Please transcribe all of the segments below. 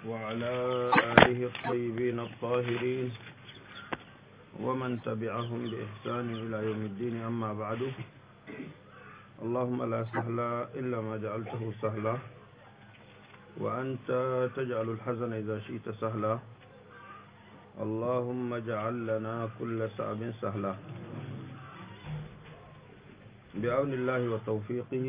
وعلى آله الطيبين الطاهرين ومن تبعهم بإحسان إلى يوم الدين. أما بعد، اللهم لا سهل إلا ما جعلته سهلا، وأنت تجعل الحزن إذا شئت سهلا. اللهم اجعل لنا كل صعب سهلا بعون الله وتوفيقه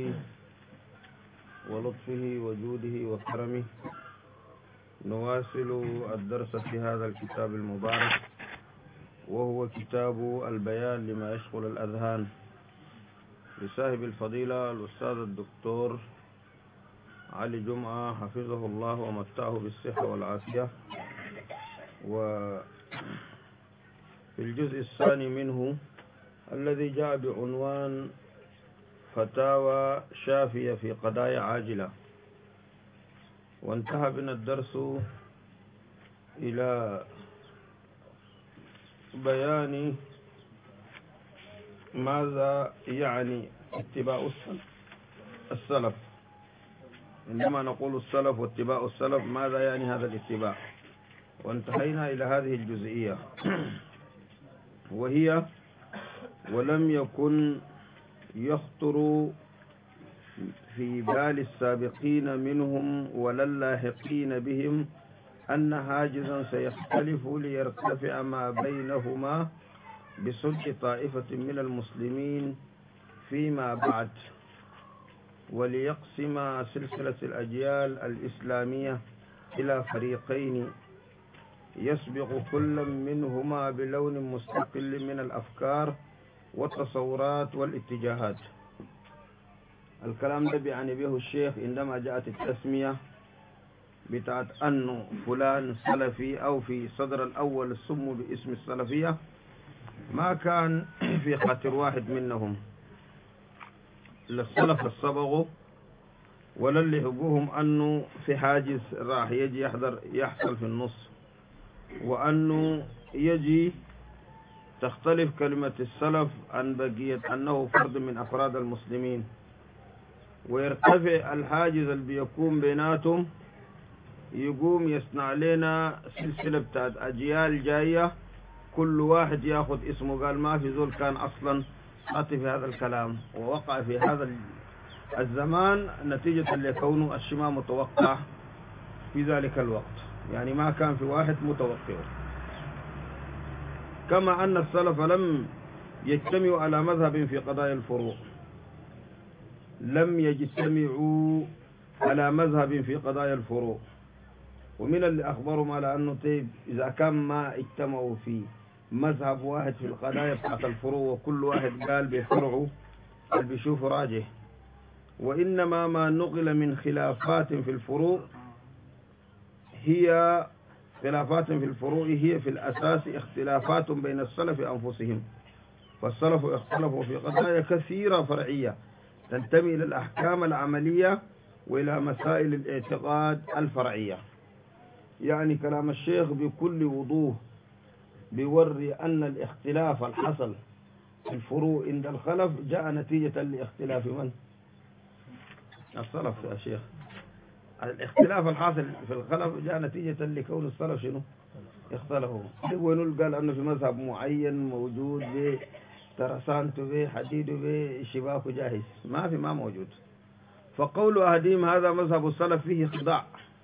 ولطفه وجوده وكرمه. نواصل الدرس في هذا الكتاب المبارك، وهو كتاب البيان لما يشغل الأذهان لصاحب الفضيلة الأستاذ الدكتور علي جمعة حفظه الله ومتعه بالصحة والعافية. وفي الجزء الثاني منه الذي جاء بعنوان فتاوى شافية في قضايا عاجلة، وانتهى بنا الدرس إلى بيان ماذا يعني اتباع السلف. عندما نقول السلف واتباع السلف ماذا يعني هذا الاتباع؟ وانتهينا إلى هذه الجزئية، وهي ولم يكن يخطر في بال السابقين منهم ولا اللاحقين بهم أن حاجزا سيختلف ليرتفع ما بينهما بصلح طائفة من المسلمين فيما بعد، وليقسم سلسلة الأجيال الإسلامية إلى فريقين يسبق كل منهما بلون مستقل من الأفكار والتصورات والاتجاهات. الكلام ده بيعني به الشيخ عندما جاءت التسمية بتاعت أنه فلان سلفي أو في صدر الأول سموا باسم السلفية، ما كان في خاطر واحد منهم للسلف الصبغ ولا اللي هبوهم أنه في حاجز راح يجي يحصل في النص، وأنه يجي تختلف كلمة السلف عن بقية أنه فرد من أفراد المسلمين، ويرتفع الحاجز اللي بيكون بيناتهم، يقوم يصنع لنا سلسلة بتاعت أجيال جاية كل واحد ياخد اسمه. قال ما في زول كان أصلا خاطئ في هذا الكلام، ووقع في هذا الزمان نتيجة لكونه الشماء متوقع في ذلك الوقت، يعني ما كان في واحد متوقع. كما أن السلف لم يجتمعوا على مذهب في قضايا الفروع، لم يجتمعوا على مذهب في قضايا الفروع، ومن اللي أخبرهم على أنه إذا كان ما اجتمعوا في مذهب واحد في القضايا بتاعت الفروع وكل واحد قال بفرعه اللي بيشوف راجح، وإنما ما نقل من خلافات في الفروع هي خلافات في الفروع هي في الأساس اختلافات بين السلف أنفسهم. فالسلف اختلفوا في قضايا كثيرة فرعية تنتمي إلى الأحكام العملية وإلى مسائل الاعتقاد الفرعية. يعني كلام الشيخ بكل وضوح بيوري أن الاختلاف الحصل في الفروع عند الخلف جاء نتيجة لاختلاف من؟ السلف يا شيخ. الاختلاف الحاصل في الخلف جاء نتيجة لكون السلف شنو؟ اختلفوا. ونقول قال أنه في مذهب معين موجود به ترسانته به حديده به شباكه جاهز، ما موجود. فقول أهديم هذا مذهب السلف فيه خداع،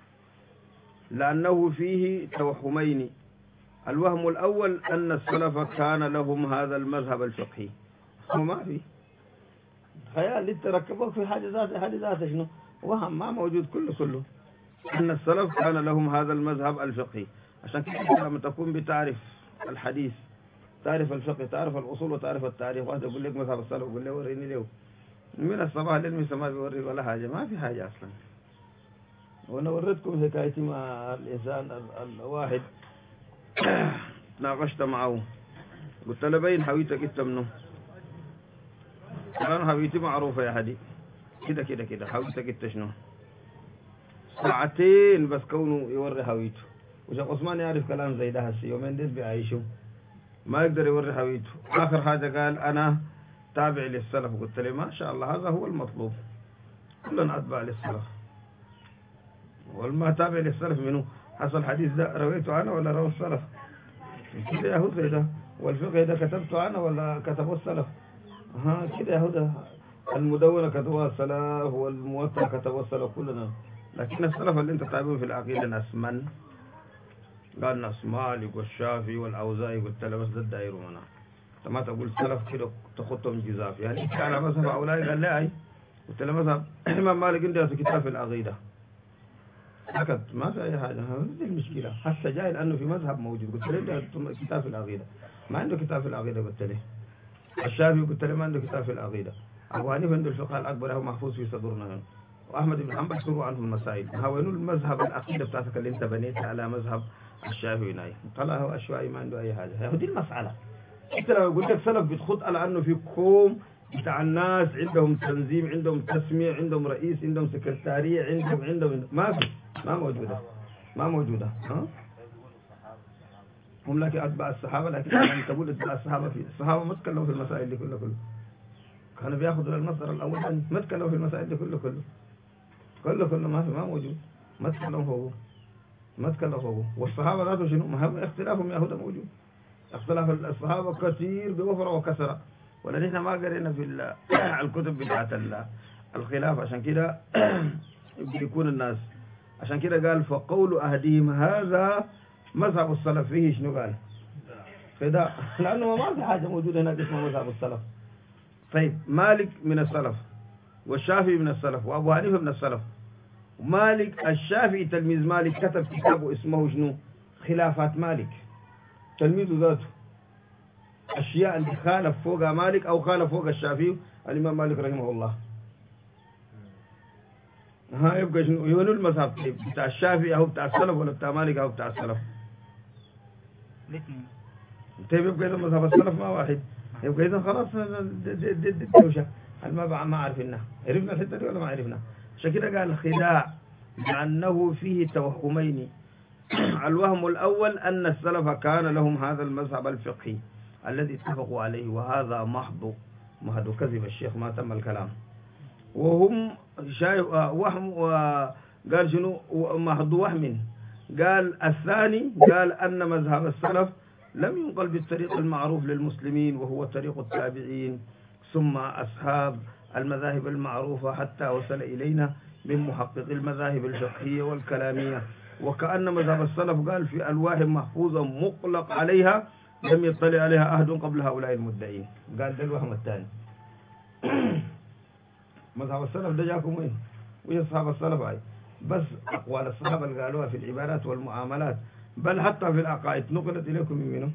لأنه فيه توهمين. الوهم الأول أن السلف كان لهم هذا المذهب الفقهي، وما فيه خيال للتركبه في حاجة ذات شنو؟ وهم ما موجود كله أن السلف كان لهم هذا المذهب الفقهي. عشان كده لما تكون بتعرف الحديث تعرف الفقه تعرف الأصول وتعرف التاريخ، واحد يقول لك مذهب السلف يقول له وريني له من الصباح للمساء ما بيوري ولا حاجة، ما في حاجة أصلا. وأنا وريتكم حكايتي مع الإنسان الواحد ناقشت معه، قلت له بين حويتك انت منه؟ أنا حويتي معروفة يا حدي كده حويتك انت شنو؟ ساعتين بس كونه يوري حويته. وشيخ عثمان يعرف كلام زي ده هسي يومين ديس بيعيشوا ما يقدر يوري حويته. آخر حاجة قال أنا تابع للسلف. قلت له ما شاء الله هذا هو المطلوب، كلنا أتباع للسلف. والما تابع للسلف منه حصل الحديث ده رويته أنا ولا روى السلف؟ كده يا هدى ده. والفقه ده كتبته أنا ولا كتبه السلف؟ ها كده يا هدى. المدونة كتبوها السلف والموطأ كتبوها السلف كلنا. لكن السلف اللي انت تعبون في العقيدة ناس من؟ قال ناس مالك والشافعي والأوزاعي، قلت له بس ده الداير منا. انت ما تقول سلف كده تخطهم جزاف، يعني على مذهب هؤلاء قال لا. قلت له مذهب الإمام مالك عنده في كتاب العقيدة سكت، ما في أي حاجة. دي المشكلة. هسه جاي لأنه في مذهب موجود. قلت له عنده كتاب في العقيدة، ما عنده كتاب في العقيدة. قلت له الشافعي، قلت له ما عنده كتاب في العقيدة. أبو حنيفة عنده الفقه الأكبر هو محفوظ في صدورنا هنا. وأحمد بن حنبل شروع عنه المسائل. هو المذهب العقيدة بتاعتك اللي أنت بنيتها على مذهب الشافعي ناي طلع هو أشوائي ما عنده أي حاجة. دي المسألة. أنت لو قلت لك سلف بتخط على أنه في كوم بتاع الناس عندهم تنظيم، عندهم تسمية، عندهم رئيس، عندهم سكرتارية، عندهم ما في، ما موجودة، ما موجودة. ها هم لك أتباع الصحابة، لكن لما تقول أتباع الصحابة في الصحابة ما تكلموا في المسائل دي كلها. كانوا بياخذوا المصدر الأول، ما تكلموا في المسائل دي كله ما في، ما موجود. ما تكلموا فوقه. والصحابة ذاته شنو؟ ما هم اختلافهم يا هدى موجود. اختلاف الصحابة كثير بوفر وكسرة، ولا نحن ما قرينا في الكتب بتاعت الخلاف. عشان كده بيكون الناس، عشان كده قال فقول أهديهم هذا مذهب السلف فيه شنو قال؟ فده لأنه ما في حاجة موجودة هناك اسمها مذهب السلف. طيب مالك من السلف، والشافعي من السلف، وأبو حنيفة من السلف. مالك الشافعي تلميذ مالك كتب كتابه اسمه شنو؟ خلافات مالك. تلميذه ذاته أشياء اللي خالف فوق مالك أو خالف فوق الشافعي الإمام مالك رحمه الله. ها يبقى شنو؟ يونو المذهب بتاع الشافعي أو بتاع السلف ولا بتاع مالك أو بتاع السلف؟ طيب يبقى إذا مذهب السلف ما واحد. يبقى إذا خلاص الدوشة ما عرفنا. عرفنا الحتة دي ولا ما عرفنا؟ عشان كده قال خداع لأنه فيه توهمين. الوهم الأول أن السلف كان لهم هذا المذهب الفقهي الذي اتفقوا عليه، وهذا محض كذب. الشيخ ما تم الكلام. وهم وهم، وقال شنو محض وهم. قال الثاني قال أن مذهب السلف لم ينقل بالطريق المعروف للمسلمين وهو طريق التابعين ثم أصحاب المذاهب المعروفة حتى وصل إلينا من محقق المذاهب الفقهية والكلامية. وكأن مذهب السلف قال في ألواح محفوظة مقلق عليها لم يطلع عليها أحد قبل هؤلاء المدعين. قال ده الوهم الثاني. مذهب السلف ده جاكم وين؟ وين أصحاب السلف هاي؟ بس أقوال الصحابة اللي قالوها في العبادات والمعاملات، بل حتى في العقائد نقلت إليكم من منه؟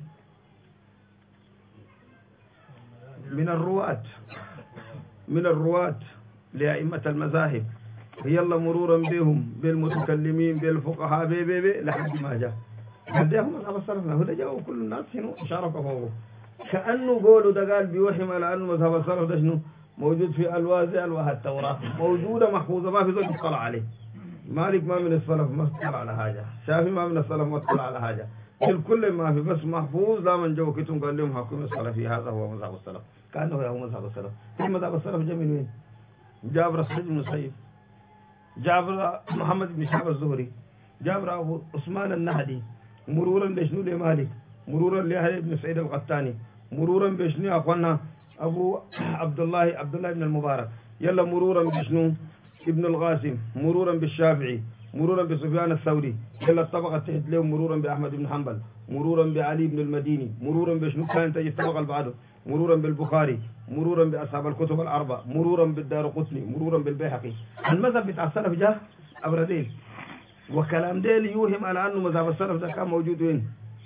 من الرواة لأئمة المذاهب. يلا مرورا بهم بالمتكلمين بالفقهاء لحد ما جاء. هذا هم أصحاب السلف. هذا جاءوا كل الناس شنو شاركوا فوقه. كأنه قولوا ده قال بيوحم على أن مذهب السلف ده شنو موجود في ألواح التوراة، موجودة محفوظة ما في زول يطلع عليه. مالك ما من السلف ما اطلع على حاجة، شافعي ما من السلف ما اطلع على حاجة. الكل ما في بس محفوظ. لا من جو كتم قال لهم حكم السلفي هذا هو مذهب السلف. كأنه هو مذهب السلف. في مذهب السلف جاء من وين؟ جابر سعيد بن سيف، جابر محمد بن شعب الزهري، جابر أبو عثمان النهدي، مرورا بشنو لمالك، مرورا ليحيى بن سعيد القطاني، مرورا بشنو أخوانا أبو عبد الله بن المبارك، يلا مرورا بشنو ابن القاسم، مرورا بالشافعي، مرورا بسفيان الثوري، يلا الطبقة تحت لهم مرورا بأحمد بن حنبل، مرورا بعلي بن المديني، مرورا بشنو كانت الطبقة اللي بعده، مرورا بالبخاري، مرورا بأصحاب الكتب الأربعة، مرورا بالدارقطني، مرورا بالبيهقي. المذهب بتاع السلف جاء أبرديل. وكلام ديل يوهم على أنه مذهب السلف ده كان موجود وين؟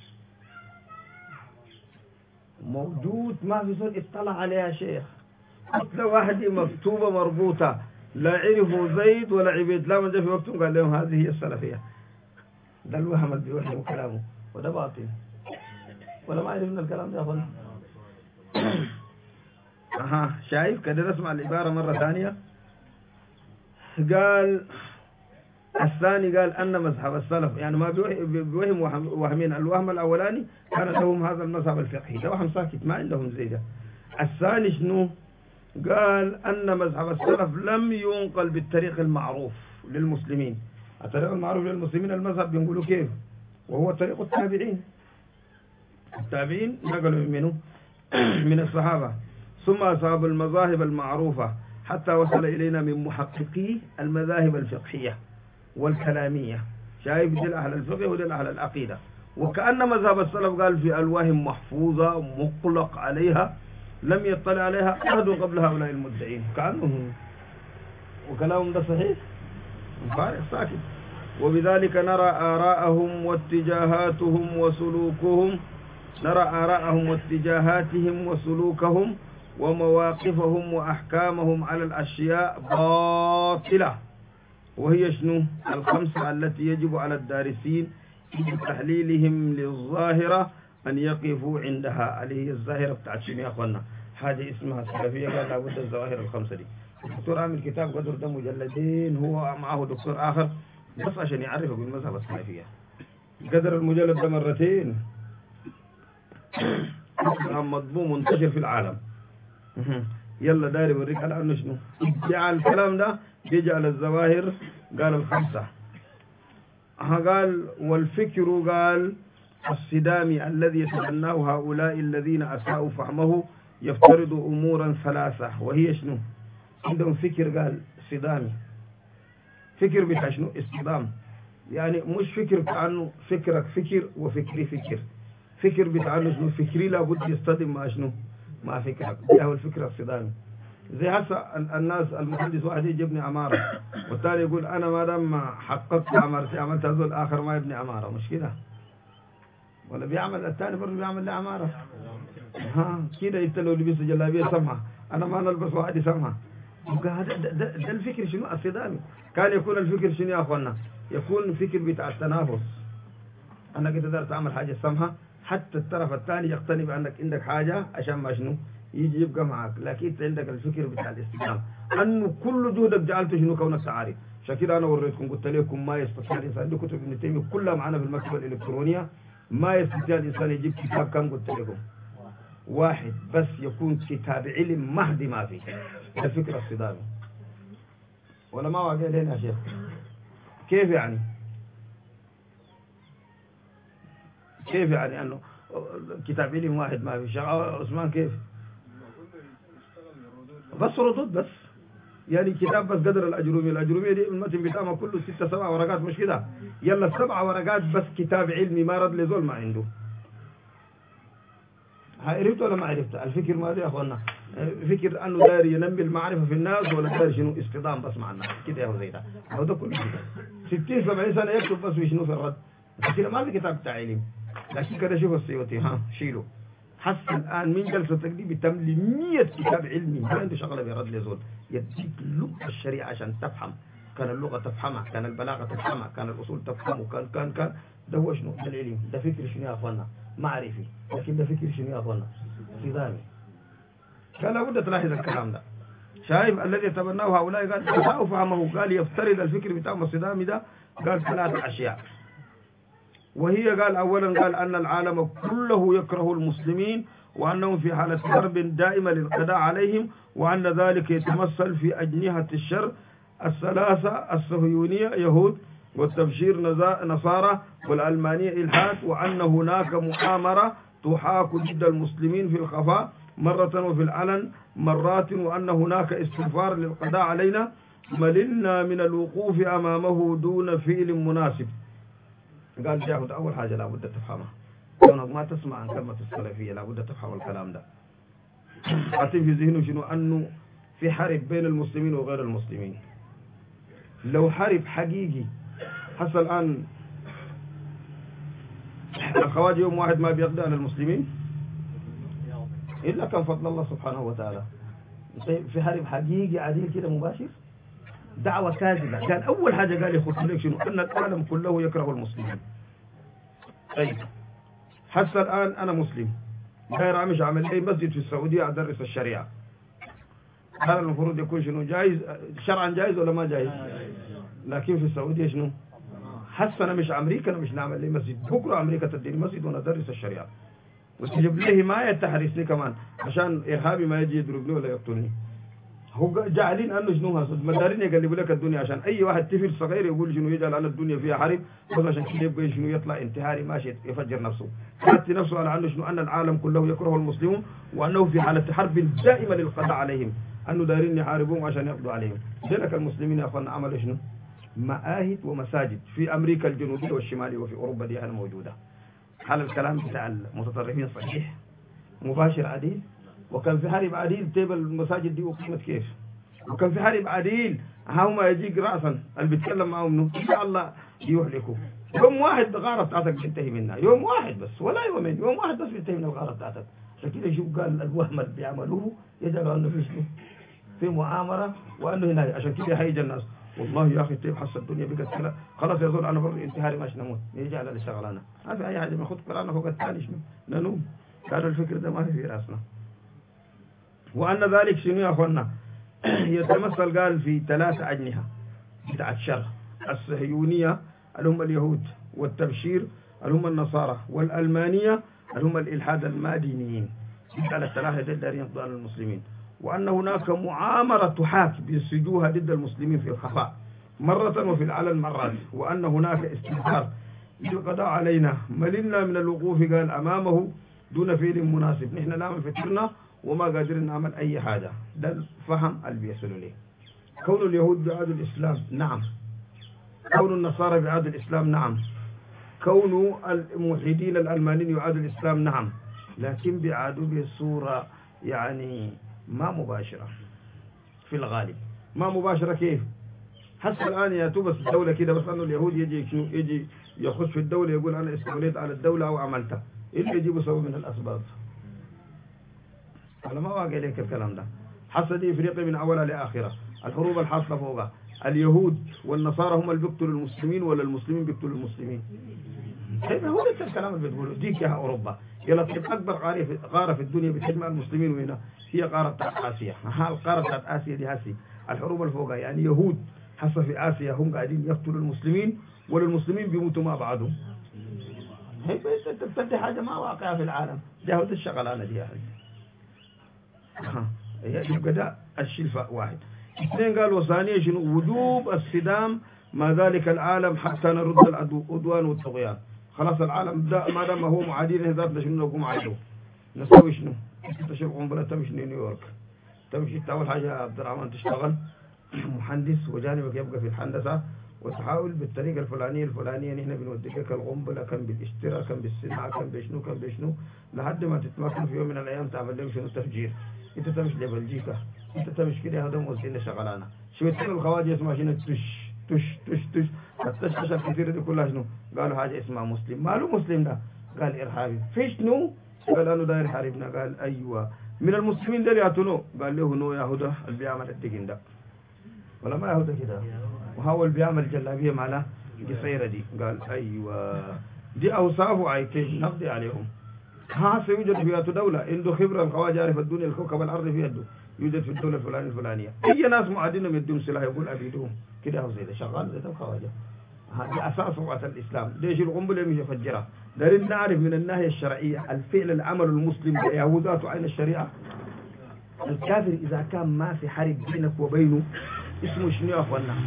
موجود ما في زول اطلع عليها شيخ. كتلة واحدة مكتوبة مربوطة لا عرفوا زيد ولا عبيد، لا من جاء في مكتوب قال لهم هذه هي السلفية. ده الوهم اللي بيوحي كلامه وده باطل. ولا ما عرفنا الكلام ده يا أخوان؟ شايف كده نسمع العبارة مرة ثانية. قال الثاني قال أن مذهب السلف يعني ما بيوهم وهمين. الوهم الأولاني كان لهم هذا المذهب الفقهي، ده وهم ساكت ما عندهم زي ده. الثاني شنو؟ قال أن مذهب السلف لم ينقل بالطريق المعروف للمسلمين الطريق المعروف للمسلمين المذهب بنقولوا كيف، وهو طريق التابعين. التابعين نقلوا منه من الصحابة، ثم أصحاب المذاهب المعروفة حتى وصل إلينا من محققي المذاهب الفقهية والكلامية. شايف دل أهل الفقه ودل أهل العقيدة. وكأن مذهب السلف قال في ألواه محفوظة مقلق عليها لم يطلع عليها أحد قبل هؤلاء المدعين، كأنه وكلامهم ده صحيح فارغ ساكت. وبذلك نرى آراءهم واتجاهاتهم وسلوكهم، نرى آراءهم واتجاهاتهم وسلوكهم ومواقفهم وأحكامهم على الأشياء باطلة، وهي شنو؟ الخمسة التي يجب على الدارسين في تحليلهم للظاهرة أن يقفوا عندها. عليه الظاهرة بتاعت شنو يا أخوانا؟ حاجة اسمها سلفية، قال لابد الظواهر الخمسة دي. الدكتور عامل كتاب قدر ده مجلدين، هو معه دكتور آخر بس عشان يعرفه بالمذهب السلفية. قدر المجلد ده مرتين، مضمون منتشر في العالم. يلا داري وريك على انه شنو جعل الكلام ده، بيجعل الظواهر قال الخمسة. قال والفكر قال الصدامي الذي يتبناه هؤلاء الذين أساءوا فهمه يفترض أمورا ثلاثة، وهي شنو؟ عندهم فكر قال صدامي، فكر بتاع شنو؟ اصطدام، يعني مش فكر كأنه فكرك فكر وفكري فكر، فكر بتاع شنو؟ فكري لابد يصطدم مع شنو؟ مع فكرك. ده هو الفكر الصدامي. زي هسه الناس المهندس واحد يجي يبني عمارة والتالي يقول أنا ما دام حققت عمارتي عملت هذول الآخر ما يبني عمارة، مش كده؟ ولا بيعمل الثاني برضه بيعمل لي عمارة. كده انت لو لبست جلابية سمحة أنا ما نلبس واحد سمحة. ده الفكر شنو؟ الصدامي. كان يكون الفكر شنو يا أخوانا؟ يكون فكر بتاع التنافس، أنك تقدر تعمل حاجة سمحة حتى الطرف الثاني يقتنع بأنك عندك حاجة عشان ما شنو يجي يبقى معك، لكن انت عندك الفكر بتاع الاستسلام، انه كل جهدك جعلته شنو؟ كونك تعارف. عشان كده انا وريتكم قلت لكم ما يستطيع الانسان، دي كتب ابن تيميه كلها معنا في المكتبه الالكترونيه، ما يستطيع الانسان يجيب كتاب كم قلت لكم واحد بس يكون كتاب علم مهدي ما فيه الفكر الصدامي. ولا ما واقع لنا يا شيخ؟ كيف يعني؟ كيف يعني انه كتاب علم واحد ما في؟ شيخ عثمان كيف؟ بس ردود بس، يعني كتاب بس قدر الأجرومية دي المتن بتاعها كله 6 7 ورقات مش كده؟ يلا 7 ورقات بس كتاب علمي ما رد لزول ما عنده. عرفت ولا ما عرفت؟ الفكر ما دي يا اخوانا، فكر انه داري ينمي المعرفة في الناس ولا داري شنو؟ اصطدام بس مع الناس كده يا هو زي ده. هو ده كله 60 70 سنة يكتب بس وشنو في الرد؟ كده ما في كتاب بتاع علم. لكن كده شوف السيوطي شيله. حس الآن من جلسة تقديم بتملي 100 كتاب علمي ما عنده شغلة بيرد لزول، يديك لغة الشريعة عشان تفهم، كان اللغة تفهمها، كان البلاغة تفهمها، كان الأصول تفهمه، كان ده هو شنو؟ ده العلم، ده فكر شنو يا أخوانا؟ معرفي، لكن ده فكر شنو يا أخوانا؟ صدامي. كان لابد تلاحظ الكلام ده. شايف الذي يتبناه هؤلاء قال أساءوا فهمه، قال يفترض الفكر بتاعهم الصدامي ده، قال 3 أشياء، وهي قال أولا قال أن العالم كله يكره المسلمين وأنهم في حالة حرب دائمة للقضاء عليهم، وأن ذلك يتمثل في أجنحة الشر الثلاثة الصهيونية يهود والتبشير نصارى والألمانية إلحاد، وأن هناك مؤامرة تحاك ضد المسلمين في الخفاء مرة وفي العلن مرات، وأن هناك استغفار للقضاء علينا مللنا من الوقوف أمامه دون فعل مناسب. قال جاهد أول حاجة لابد تفهمها، كونك ما تسمع عن كلمة السلفية لابد تفهم الكلام ده. أتي في ذهنه شنو؟ أنه في حرب بين المسلمين وغير المسلمين. لو حرب حقيقي حصل الآن الخواجة يوم واحد ما بيقضي على المسلمين إلا كان فضل الله سبحانه وتعالى. في حرب حقيقي عديل كده مباشر، دعوة كاذبة. كان أول حاجة قال يخط لك شنو؟ أن العالم كله يكره المسلمين. طيب حتى الآن أنا مسلم داير عمش عمل لي مسجد في السعودية أدرس الشريعة، هذا المفروض يكون شنو؟ جائز شرعا، جائز ولا ما جائز؟ لكن في السعودية شنو؟ حتى أنا مش أمريكا، أنا مش نعمل لي مسجد، بكرة أمريكا تديني مسجد وأنا أدرس الشريعة وتجيب لي حماية تحرسني كمان عشان إرهابي ما يجي يضربني ولا يقتلني. هو جاعلين انه شنو هذا مدارين يقلبوا لك الدنيا عشان اي واحد طفل صغير يقول شنو يجعل ان الدنيا فيها حرب بس عشان كده يبقى شنو يطلع انتحاري ماشي يفجر نفسه حتى نفسه على انه شنو ان العالم كله يكره المسلمون وانه في حاله حرب دائمه للقضاء عليهم انه دايرين يحاربوهم عشان يقضوا عليهم. ذلك المسلمين يا اخواننا عملوا شنو؟ معاهد ومساجد في امريكا الجنوبيه والشماليه وفي اوروبا دي موجوده. هل الكلام بتاع المتطرفين صحيح؟ مباشر عديل؟ وكان في حرب عديل تيب المساجد دي أقيمت كيف؟ وكان في حرب عديل هم يجيك رأسا اللي بيتكلم معهم إنه إن شاء الله يهلكوا. يوم واحد الغارة بتاعتك بتنتهي منها، يوم واحد بس ولا يومين، يوم واحد بس بينتهي من الغارة بتاعتك. عشان كده شوف قال الوهم اللي بيعملوه يجعلوا إنه في شنو؟ في مؤامرة وإنه هنا عشان كده هيجي الناس. والله يا أخي طيب حس الدنيا بقت كده خلاص يظل أنا برضه انتحاري ماشي نموت يجي على الشغلانة. ما في أي حاجة بناخد قرارنا فوق الثاني شنو؟ ننوم. كان الفكر ده ما في راسنا. وأن ذلك شنو يا أخوانا يتمثل قال في 3 أجنحة بتاع الشر الصهيونية اللي هم اليهود والتبشير اللي هم النصارى والألمانية اللي هم الإلحاد المادينيين. على ال3 دول دارين يقضوا على المسلمين. وأن هناك مؤامرة تحاك بيسجوها ضد المسلمين في الخفاء مرة وفي العلن مرات. وأن هناك استنكار للقضاء علينا مللنا من الوقوف قال أمامه دون فعل مناسب. نحن لا منفترنا وما قادرين نعمل أي حاجة. ده الفهم اللي بيصلوا ليه. كون اليهود بيعادوا الإسلام نعم، كون النصارى بيعادوا الإسلام نعم، كون الملحدين الألمانيين يعادوا الإسلام نعم، لكن بيعادوا بصورة يعني ما مباشرة في الغالب. ما مباشرة كيف؟ حتى الآن يأتوا بس الدولة كده بس أنه اليهود يجي يخش في الدولة يقول أنا استوليت على الدولة أو عملتها. إيه اللي يجيبوا سبب من الأسباب؟ أنا ما واقع لك الكلام ده. حصل دي إفريقيا من أولها لآخرها الحروب الحاصلة فوقها. اليهود والنصارى هم اللي بيقتلوا المسلمين ولا المسلمين بيقتلوا المسلمين؟ هو ده الكلام اللي بتقوله. ديك يا أوروبا يلا طيب أكبر قارة في الدنيا بتجمع المسلمين وهنا هي قارة بتاعت آسيا. القارة بتاعت آسيا دي هسي الحروب اللي فوقها يعني يهود حصل في آسيا هم قاعدين يقتلوا المسلمين ولا المسلمين بيموتوا مع بعضهم. هي بتبتدي حاجة ما واقعة في العالم. ده هو الشغلانة دي يا حبيبي. يبقى ده الشلفاء واحد. 2 قال وثانيا شنو؟ وجوب الصدام ما ذلك العالم حتى نرد العدوان والطغيان. خلاص العالم ده ما دام هو معادين ذاتنا شنو نقوم عليه نسوي شنو؟ تشيل قنبلة تمشي نيويورك تمشي أول حاجة يا عبد الرحمن تشتغل مهندس وجانبك يبقى في الهندسة وتحاول بالطريقة الفلانية نحن بنوديك القنبلة كان بالاشتراء كان بالصناعة كان بشنو لحد ما تتمكن في يوم من الأيام تعمل لهم شنو تفجير. انت تمشي لبلجيكا انت تمشي كده هذا موزعين شغلانه شويه الخواجه اسمها شنو تش تش تش تش التشتش الكثير دي كلها شنو؟ قالوا حاجه اسمها مسلم. ماله مسلم ده؟ قال ارهابي. في شنو؟ قال انه داير يحاربنا. قال ايوه من المسلمين ده ياتونو. قال له نو يهودا اللي بيعمل الدقين ده ولا ما يهودا كده وهو اللي بيعمل جلابيه معنا قصيره دي. قال ايوه دي اوصافه عايتين نقضي عليهم. سيوجد في دولة عنده خبرة الخواجة عارف الدنيا الكوكب الأرض في يده يوجد في الدولة الفلانية أي ناس معادين يديهم سلاح يقول أبيدهم كده هو زي ده شغال زي ده الخواجة. هذا أساس وقت الإسلام. ليش القنبلة مش يفجرها؟ دارين نعرف من الناحية الشرعية الفعل العمل المسلم بيهودات عين الشريعة. الكافر إذا كان ما في حرب بينك وبينه اسمه شنو يا أخوانا؟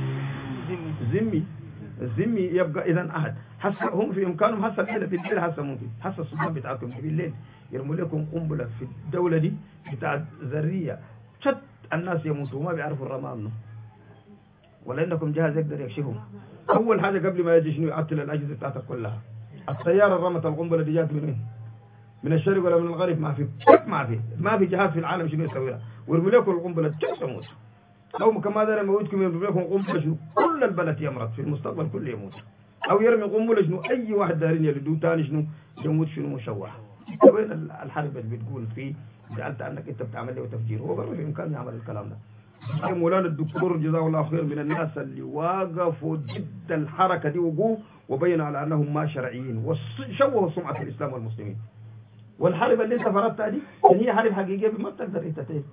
ذمي. الذمي يبقى إذا أحد حسا هم في إمكانهم حسا الليلة في الليل حسا ممكن حسا الصبح بتاعتهم في الليل يرموا لكم قنبلة في الدولة دي بتاعت ذرية شت الناس يموتوا وما بيعرفوا الرمى منه ولا إنكم جهاز يقدر يكشفهم. أول حاجة قبل ما يجي شنو يعطل الأجهزة بتاعتك كلها. السيارة رمت القنبلة دي جات من وين؟ من الشرق ولا من الغرب؟ ما في جهاز في العالم شنو يسويها ويرموا لكم القنبلة تموت. أو كما ذا يموتكم يرمي لكم قنبلة شنو كل البلد يمرض في المستقبل كله يموت. أو يرمي قنبلة شنو أي واحد دارين يلدو تاني شنو يموت شنو مشوه. وين الحرب اللي بتقول فيه جعلت أنك أنت بتعمل له تفجير هو قالوا في إمكانه يعمل الكلام ده. مولانا الدكتور جزاه الله خير من الناس اللي واقفوا ضد الحركة دي وقوف وبينوا على أنهم ما شرعيين وشوهوا سمعة الإسلام والمسلمين. والحرب اللي انت فرضتها دي هي حرب حقيقية ما تقدر انت تيه.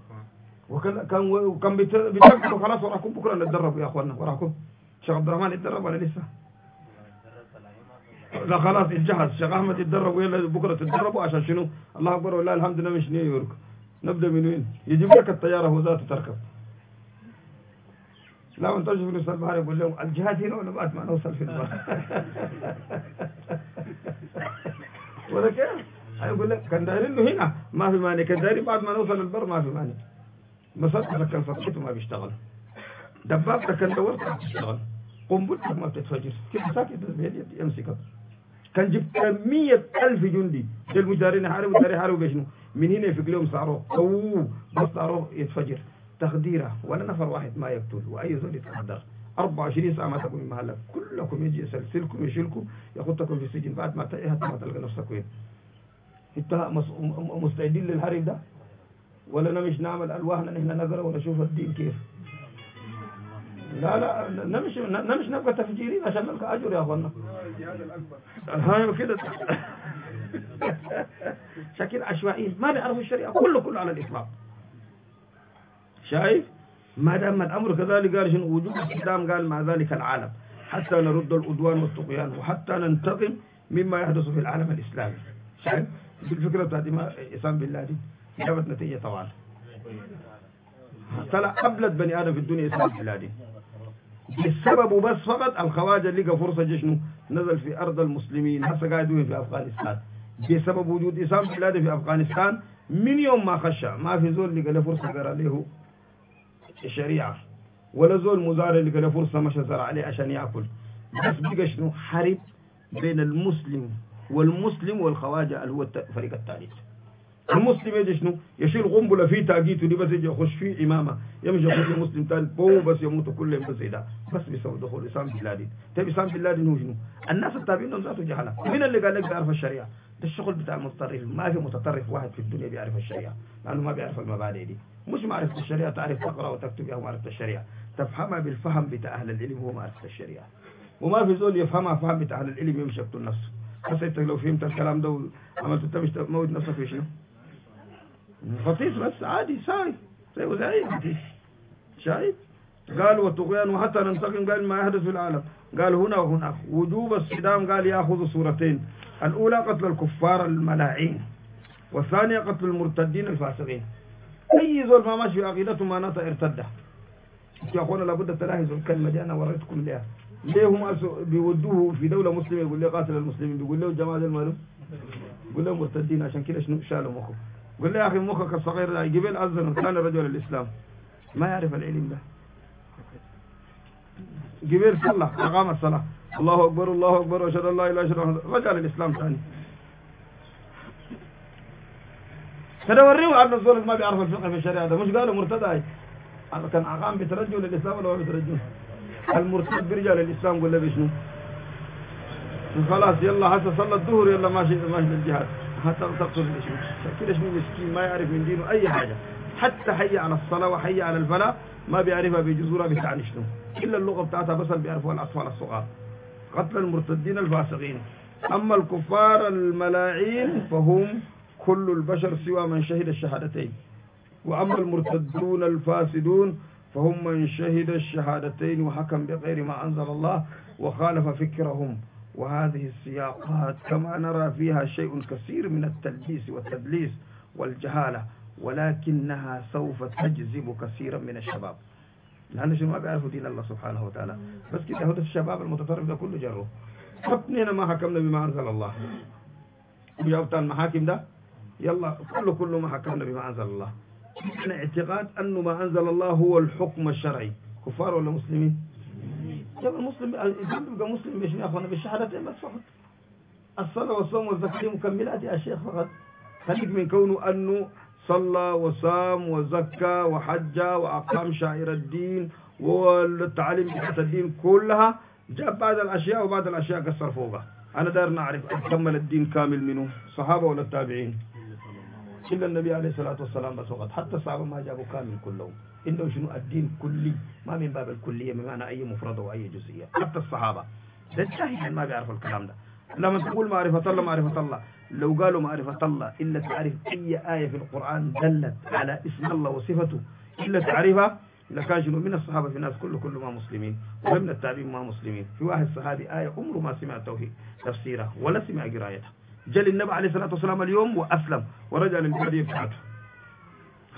وكان بيتفقوا خلاص وراكم بكره نتدربوا يا اخوانا وراكم. شيخ عبد الرحمن يتدرب ولا لسه؟ لا خلاص الجهز. شيخ احمد يتدرب ويلا بكره تتدربوا عشان شنو؟ الله اكبر والله الحمد لله مش نيويورك نبدأ من وين؟ يجيب لك الطيارة هو ذاته تركب. لا وانت تجي في نص البحر يقول لهم الجهاد هنا ولا بعد ما نوصل في البحر. ولا كيف؟ يقول لك كان دايرين له هنا ما في مانع، كان دايرين بعد ما نوصل البر ما في مانع. مسدسك كان فتحته ما بيشتغل، دبابتك كان دورتك ما بتشتغل، قنبلتك ما بتتفجر، كيف ساكت بيد يمسكك؟ كان جبت 100,000 جندي للمجاهدين يحاربوا الدار يحاربوا بشنو؟ من هنا يفق لهم صاروخ بس صاروخ يتفجر تخديره ولا نفر واحد ما يقتل واي زول يتقدر 24 ساعه ما تكون محلك، كلكم يجي يسلسلكم يشيلكم يحطكم في السجن بعد ما تلقى نفسك وين؟ انت مستعدين للحرب ده؟ ولا نمش نعمل الواحنا نحن نقرا ونشوف الدين كيف؟ لا نمش نبقى تفجيرين عشان نلقى اجر يا اخوانا. هاي كده شكل عشوائي ما بيعرفوا الشريعه، كله على الاطلاق. شايف؟ ما دام الامر كذلك قال شنو وجود الاسلام قال مع ذلك العالم حتى نرد العدوان والطغيان وحتى ننتقم مما يحدث في العالم الاسلامي. شايف؟ بالفكره بتاعت اسامه بن لادن جابت نتيجه طبعا. طلع ابلد بني ادم في الدنيا اسامه بن لادن. السبب بس فقط الخواجه لقى فرصه جشنه نزل في ارض المسلمين، هسه قاعدين في افغانستان بسبب وجود اسامه بن لادن في افغانستان. من يوم ما خشع ما في زول لقى له فرصه قرا له الشريعه، ولا زول مزارع لقى له فرصه مشى زرع عليه عشان ياكل. بس بقى شنو حرب بين المسلم والخواجه اللي هو الفريق الثالث. المسلم يجي شنو يشيل قنبله في تاقيته دي بس يجي يخش فيه امامه يمشي يخش مسلم ثاني بو بس يموتوا كلهم بس ده بس بسبب دخول اسامه بن لادن. طيب اسامه بن لادن هو شنو؟ الناس التابعين لهم ذاته جهله. مين اللي قال لك بيعرف الشريعه؟ ده الشغل بتاع المتطرف. ما في متطرف واحد في الدنيا بيعرف الشريعه لانه ما بيعرف المبادئ دي. مش معرفه الشريعه تعرف تقرا وتكتب يا معرفه الشريعه، تفهمها بالفهم بتاع اهل العلم هو معرفه الشريعه. وما في زول يفهمها فهم بتاع اهل العلم يمشي يقتل نفسه. بس انت لو فهمت الكلام ده وعملت انت مش تموت نفسك في شنو؟ فطيس بس عادي ساي زي فطيس. شايف؟ قال والطغيان وحتى ننتقم قال ما يحدث في العالم. قال هنا وهناك. وجوب الصدام قال ياخذ صورتين، الاولى قتل الكفار الملاعين، والثانيه قتل المرتدين الفاسقين. اي زول ما ماشي في عقيدته معناتها ارتد. يا اخوانا لابد تلاحظوا الكلمه دي انا وريتكم ليها. ليه هم بيودوه في دوله مسلمه يقول لي قاتل المسلمين، بيقول له جماعه المالو يقول لهم مرتدين عشان كده شنو شالوا مخه. قل لي يا اخي مخك الصغير ده جبال اذن كان رجل الاسلام ما يعرف العلم ده. جبال صلى اقام الصلاه الله اكبر الله اكبر واشهد ان لا اله الا الله رجع للاسلام ثاني. كده وريه ان الزول ما بيعرف الفقه في الشريعه ده مش قالوا مرتد كان اقام بترجع للاسلام ولا ما بترجع؟ المرتد بيرجع للاسلام قول له بشنو؟ خلاص يلا هسه صلى الظهر يلا ماشي للجهاد حتى تقتل شنو؟ كده شنو مسكين ما يعرف من دينه اي حاجه، حتى حي على الصلاه وحي على الفلاح ما بيعرفها بجذورها بتعني شنو؟ الا اللغه بتاعتها بس اللي بيعرفوها الاطفال الصغار. قتل المرتدين الفاسقين. اما الكفار الملاعين فهم كل البشر سوى من شهد الشهادتين، واما المرتدون الفاسدون فهم من شهد الشهادتين وحكم بغير ما انزل الله وخالف فكرهم. وهذه السياقات كما نرى فيها شيء كثير من التلبيس والتدليس والجهالة، ولكنها سوف تجذب كثيرا من الشباب لأنه شنو ما بيعرفوا دين الله سبحانه وتعالى. بس كده هو الشباب المتطرف ده كله جره حطنينا ما حكمنا بما أنزل الله وجاوبت المحاكم ده يلا كله ما حكمنا بما أنزل الله. أنا اعتقاد أنه ما أنزل الله هو الحكم الشرعي. كفار ولا مسلمين؟ يبقى المسلم يبقى مسلم بشنو يا اخوانا؟ بالشهادتين بس فقط. الصلاه والصوم والزكاه مكملات يا شيخ فقط. خليك من كونه انه صلى وصام وزكى وحج واقام شعائر الدين والتعاليم بتاعت الدين كلها جاب بعض الاشياء وبعض الاشياء قصر فوقها. انا داير نعرف كمل الدين كامل منه صحابه ولا التابعين؟ إلا النبي عليه الصلاة والسلام بس فقط. حتى الصحابة ما جابوا كامل كلهم. إنه شنو الدين كلي ما من باب الكلية بمعنى أي مفردة وأي جزئية. حتى الصحابة ده الجاهل ما بيعرف الكلام ده. لما تقول معرفة الله معرفة الله لو قالوا معرفة الله إلا تعرف أي آية في القرآن دلت على اسم الله وصفته إلا تعرفها لكان شنو من الصحابة في الناس كله ما مسلمين ومن التابعين ما مسلمين. في واحد صحابي آية عمره ما سمع توحيد تفسيرها ولا سمع قرايتها. جل النبي عليه الصلاة والسلام اليوم وأسلم ورجع للبلدية بتاعته.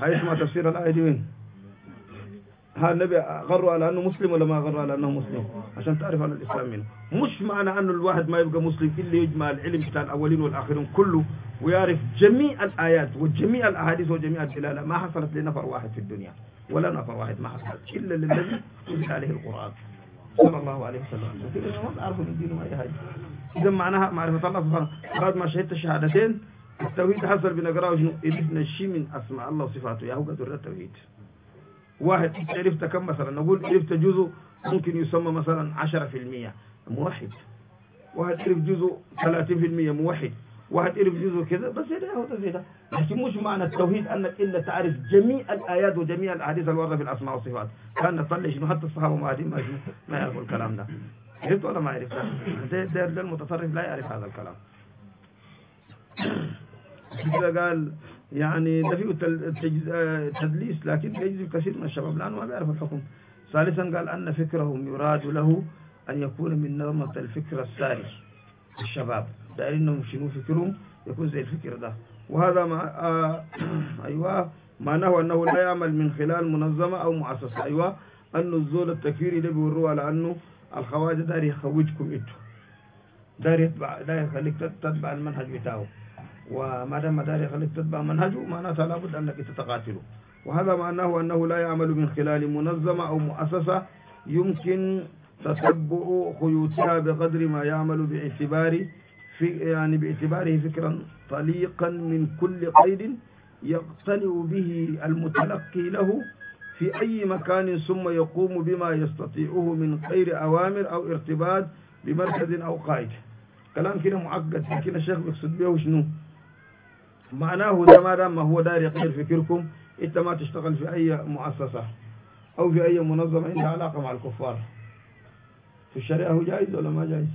هاي اسمها تفسير الآية دي وين؟ ها النبي غروا على أنه مسلم ولا ما غروا على أنه مسلم عشان تعرف أن الإسلام منه. مش معنى أنه الواحد ما يبقى مسلم إلا يجمع العلم بتاع الأولين والآخرين كله ويعرف جميع الآيات وجميع الأحاديث وجميع الدلالة. ما حصلت لنفر واحد في الدنيا ولا نفر واحد ما حصلت إلا للذي أنزل عليه القرآن صلى الله عليه وسلم. لكن ما تعرفوا من دينهم أي حاجة. إذا معناها معرفة الله سبحانه بعد ما شهدت الشهادتين التوحيد حصل بنقرأه شنو؟ إذن الشيء من أسماء الله وصفاته يا هو قدر التوحيد. واحد عرفت كم مثلا نقول عرفت جزء ممكن يسمى مثلا 10% موحد. واحد عرف جزء 30% موحد. واحد عرف جزء كذا بس هذا هو ده. لكن مش معنى التوحيد أنك إلا تعرف جميع الآيات وجميع الأحاديث الواردة في الأسماء والصفات. كان نطلع شنو حتى الصحابة ما يعرفوا الكلام ده. عرفت ولا ما عرفت؟ ده المتصرف لا يعرف هذا الكلام. إذا قال يعني ده فيه تدليس لكن يجذب كثير من الشباب لأنه ما بيعرف الحكم. ثالثا قال أن فكرهم يراد له أن يكون من نمط الفكر الساري الشباب دايرين انهم شنو فكرهم يكون زي الفكر ده. وهذا ما أيوة معناه أنه لا يعمل من خلال منظمة أو مؤسسة. أيوة أنه الزول التكفيري ده بيوروه على أنه الخوارج داري يخوجكم إنتوا داري يخليك تتبع المنهج بتاعه. وما دام داري يخليك تتبع منهجه معناته لابد أنك تتقاتله. وهذا معناه أنه لا يعمل من خلال منظمة أو مؤسسة يمكن تتبع خيوطها بقدر ما يعمل باعتباره فكرا طليقا من كل قيد يقتنع به المتلقي له في أي مكان ثم يقوم بما يستطيعه من غير أوامر أو ارتباط بمركز أو قائد. كلام كده معقد لكن الشيخ بيقصد به شنو؟ معناه ده ما دام هو داري يغير فكركم انت ما تشتغل في أي مؤسسة أو في أي منظمة عندها علاقة مع الكفار. في الشريعة هو جائز ولا ما جائز؟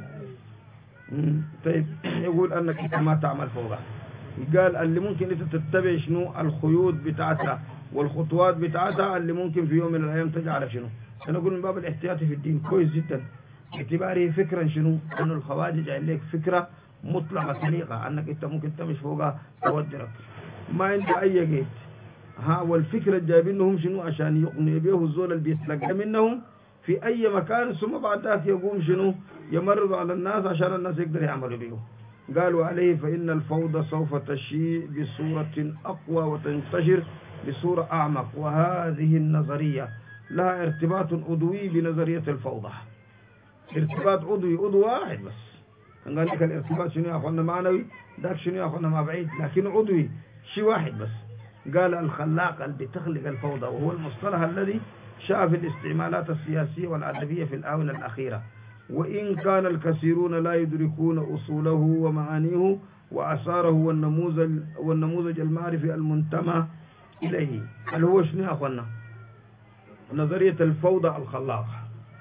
طيب يقول أنك انت ما تعمل فوقها. قال اللي ممكن انت تتبع شنو الخيوط بتاعتها والخطوات بتاعتها اللي ممكن في يوم من الأيام تجعل شنو. أنا أقول من باب الاحتياطي في الدين كويس جدا باعتباره فكرا شنو أنه الخوارج جاي لك فكرة مطلقة سليقة أنك انت ممكن تمشي فوقها توجرك ما عندك أي جيت. ها والفكرة جايبينهم شنو عشان يقنع به الزول اللي بيتلقى منهم في أي مكان ثم بعد ذلك يقوم شنو يمرض على الناس عشان الناس يقدر يعملوا به. قالوا عليه فإن الفوضى سوف تشيء بصورة أقوى وتنتشر بصورة أعمق. وهذه النظرية لها ارتباط عضوي بنظرية الفوضى. ارتباط عضوي عضو واحد بس. قال لك الارتباط شنو يا أخوانا معنوي ذاك شنو يا أخوانا ما بعيد لكن عضوي شيء واحد بس. قال الخلاق اللي بتخلق الفوضى وهو المصطلح الذي شاء في الاستعمالات السياسية والأدبية في الآونة الأخيرة. وإن كان الكثيرون لا يدركون أصوله ومعانيه وأثاره والنموذج المعرفي المنتمى إليه. هل هو شنو يا أخوانا؟ نظرية الفوضى الخلاقة.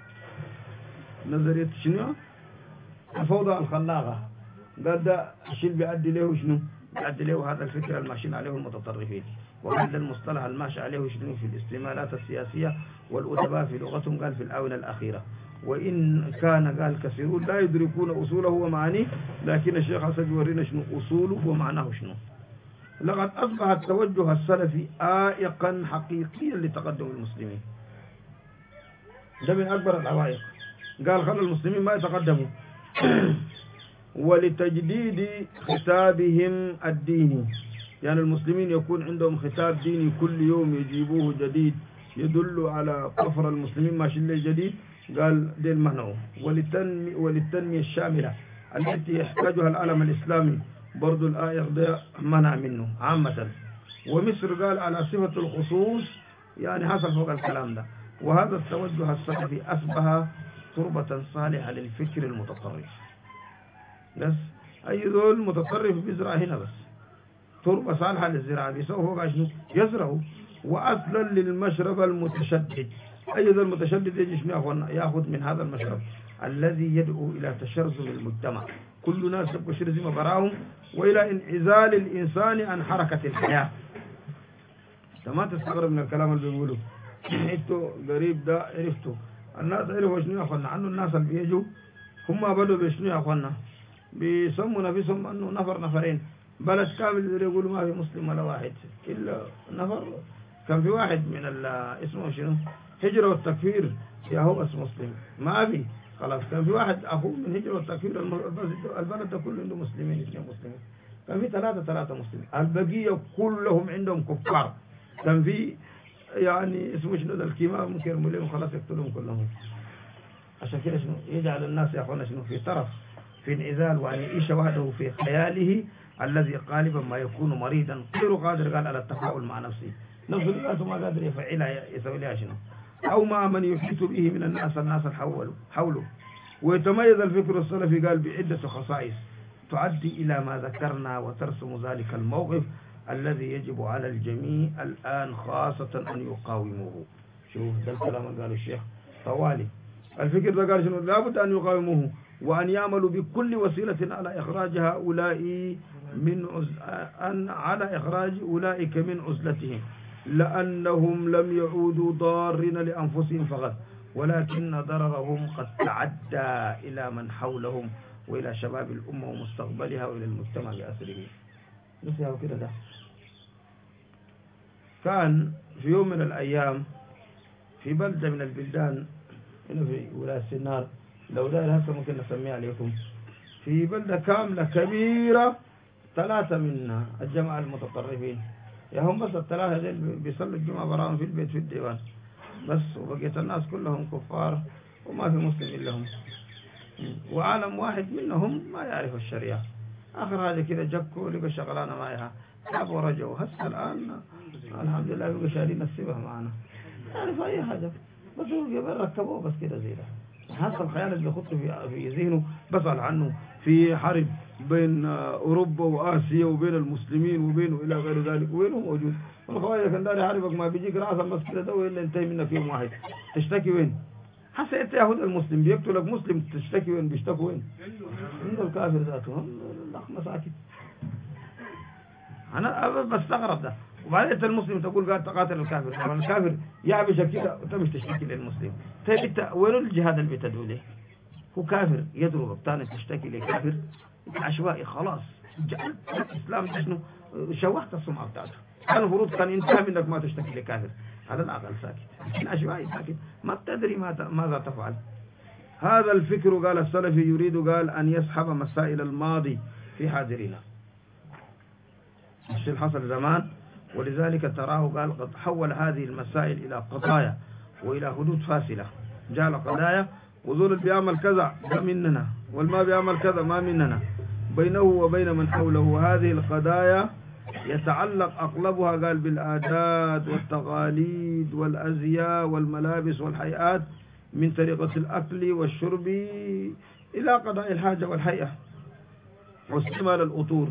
نظرية شنو؟ الفوضى الخلاقة. قال ده الشيء بيعدي له شنو؟ بيعدي له هذا الفكر الماشين عليه المتطرفين. وهذا المصطلح الماشي عليه شنو في الاستعمالات السياسية والأدباء في لغتهم قال في الآونة الأخيرة. وإن كان قال كثيرون لا يدركون أصوله ومعانيه لكن الشيخ حسن يورينا شنو أصوله ومعناه شنو. لقد أصبح التوجه السلفي آئقا حقيقيا لتقدم المسلمين. ده من أكبر العوائق. قال خلوا المسلمين ما يتقدموا ولتجديد خطابهم الديني. يعني المسلمين يكون عندهم خطاب ديني كل يوم يجيبوه جديد يدل على كفر المسلمين ماشي اللي جديد. قال دي المهنو وللتنمية الشاملة التي يحتاجها العالم الإسلامي برضو الآية ده منع منه عامة. ومصر قال على صفة الخصوص يعني حصل فوق الكلام ده. وهذا التوجه السلفي أصبح تربة صالحة للفكر المتطرف. بس أي ذول متطرف بيزرع هنا بس تربة صالحة للزراعة بيسوي فوق شنو يزرعوا. وأصلا للمشرب المتشدد. أي ذول متشدد يجي شنو يأخذ من هذا المشرب الذي يدعو إلى تشرذم المجتمع. كل ناس تبقى شرذمة براهم وإلى انعزال الإنسان عن حركة الحياة. ما تستغرب من الكلام اللي بيقولوا انتوا قريب ده عرفتوا الناس عرفوا شنو يا أخوانا عنه. الناس اللي بيجوا هم بدوا بشنو يا أخوانا بيسموا نفسهم أنه نفرين بلد كامل يقولوا ما في مسلم ولا واحد إلا نفر. كان في واحد من اسمه شنو هجرة والتكفير يا هو اسمه مسلم ما في خلاص. كان في واحد أخوه من هجرة والتكفير البلد ده كله عنده مسلمين 2 مسلمين. كان في 3 مسلمين، البقية كلهم عندهم كفار. كان في يعني اسمه شنو ذا الكيماء ممكن يرموا لهم خلاص يقتلهم كلهم. عشان كده شنو يجعل الناس يا اخوانا شنو في طرف في انعزال وان يعيش وحده في خياله الذي غالبا ما يكون مريضا غير قادر قال على التفاعل مع نفسه. نفسه ذاته ما قادر يفعلها يسوي لها شنو او مع من يحيط به من الناس حوله. ويتميز الفكر السلفي قال بعدة خصائص تؤدي إلى ما ذكرنا وترسم ذلك الموقف الذي يجب على الجميع الآن خاصة أن يقاوموه. شوف ده الكلام اللي قاله الشيخ طوالي. الفكر ده قال شنو لابد أن يقاوموه وأن يعملوا بكل وسيلة على إخراج هؤلاء على إخراج أولئك من عزلتهم، لأنهم لم يعودوا ضارين لأنفسهم فقط، ولكن ضررهم قد تعدى إلى من حولهم وإلى شباب الأمة ومستقبلها وإلى المجتمع بأسره. نسيها كده ده. كان في يوم من الأيام في بلدة من البلدان هنا في ولاية سنار، لو ده هسه ممكن نسميها عليكم، في بلدة كاملة كبيرة 3 من الجماعة المتطرفين، يا هم بس ال3 دول بيصلوا الجمعة براهم في البيت في الديوان بس، وبقية الناس كلهم كفار وما في مسلم إلا هم، وعالم واحد منهم ما يعرف الشريعة. آخر هذا كده جكوا لقوا شغلانة معها تعبوا ورجعوا. هسه الآن الحمد لله بقوا شايلين السبه معنا، يعرف أي حاجة بس هو ركبوه بس كده زي ده. هذا الخيال اللي بيخطه في ذهنه بسأل عنه في حرب بين أوروبا وآسيا وبين المسلمين وبينه إلى غير ذلك، وينه موجود؟ والخواجة كان داري حربك ما بيجيك رأسا بس كده ده وإلا انتهي منك يوم واحد. تشتكي وين؟ حتى أنت يهود المسلم بيقتلك مسلم تشتكي وين؟ بيشتكوا وين؟ عند الكافر ذاته الأخ مساكين. أنا بستغرب ده. وبعدين المسلم تقول قال تقاتل الكافر، طبعا الكافر يعبشك كده وانت مش تشتكي للمسلم. طيب انت وين الجهاد اللي بتدعو له؟ هو كافر يضربك ثاني تشتكي لكافر؟ انت عشوائي خلاص. جعلت الاسلام شنو؟ شوهت السمعه بتاعته. كان المفروض كان ينتهي منك ما تشتكي لكافر، هذا العقل ساكت، لكن عشوائي ساكت ما بتدري ماذا تفعل. هذا الفكر قال السلفي يريد قال ان يسحب مسائل الماضي في حاضرنا. الشيء حصل زمان، ولذلك تراه قال قد حول هذه المسائل إلى قضايا وإلى حدود فاصلة. جعل قضايا وذول اللي بيعمل كذا ده مننا والما بيعمل كذا ما مننا، بينه وبين من حوله. وهذه القضايا يتعلق أغلبها قال بالعادات والتقاليد والأزياء والملابس والهيئات، من طريقة الأكل والشرب إلى قضاء الحاجة والهيئة واستعمال الأطور.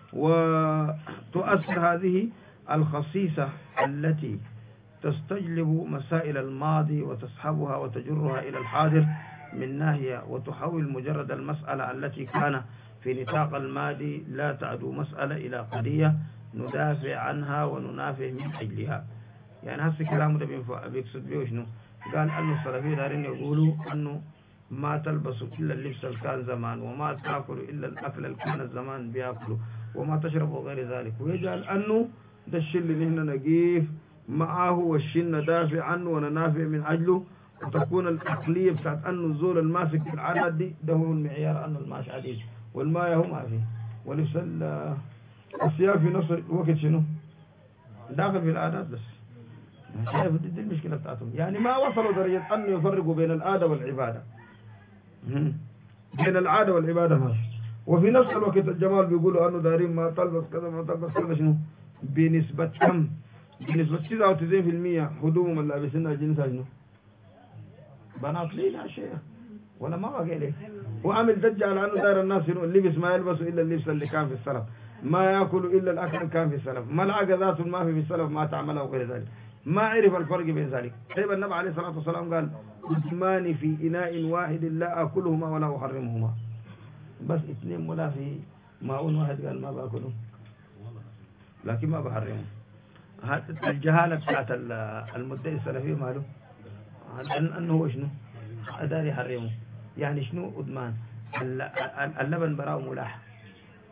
وتؤثر هذه الخصيصة التي تستجلب مسائل الماضي وتسحبها وتجرها إلى الحاضر من ناحية، وتحول مجرد المسألة التي كان في نطاق الماضي لا تعدو مسألة إلى قضية ندافع عنها وننافع من أجلها. يعني هذا كلامه ده بيقصد بيه شنو؟ قال أنه السلفيين دارين يقولوا أنه ما تلبسوا إلا اللبس اللي كان زمان، وما تأكلوا إلا الأكل اللي كان الزمان بيأكلوا، وما تشربوا غير ذلك. ويجعل أنه ده الشيء اللي نحن نقيف معه والشيء ندافع عنه وننافع من أجله، وتكون العقلية بتاعت أنه الزول الماسك بالعادات دي ده هو المعيار، أنه الماش عديد والماء هو ما فيه، ولبس الثياب في نفس الوقت شنو داخل في العادات بس. شايف دي المشكلة بتاعتهم، يعني ما وصلوا درجة أن يفرقوا بين العادة والعبادة، بين العادة والعبادة ماشي. وفي نفس الوقت الجمال بيقولوا أنه دارين ما تلبس كذا ما تلبس كذا شنو بنسبة كم؟ بنسبة 99% هدومهم اللي لابسينها جنسها شنو؟ بنات لينا شيء ولا ما بقى ليه؟ وعامل دجة على أنه داير الناس شنو اللبس ما يلبسوا إلا اللبس اللي كان في السلف، ما يأكلوا إلا الأكل اللي كان في السلف، ما العقة ذاته ما في السلف ما تعملها وغير ذلك، ما عرف الفرق بين ذلك. طيب النبي عليه الصلاة والسلام قال اثنان في إناء واحد لا أكلهما ولا أحرمهما، بس 2 ولا في ماء واحد قال ما بأكلهم لكن ما بحرمهم. الجهالة بتاعت المدعي السلفي ماله أنه هو شنو أداري يحرمه، يعني شنو أدمان اللبن براو ملاح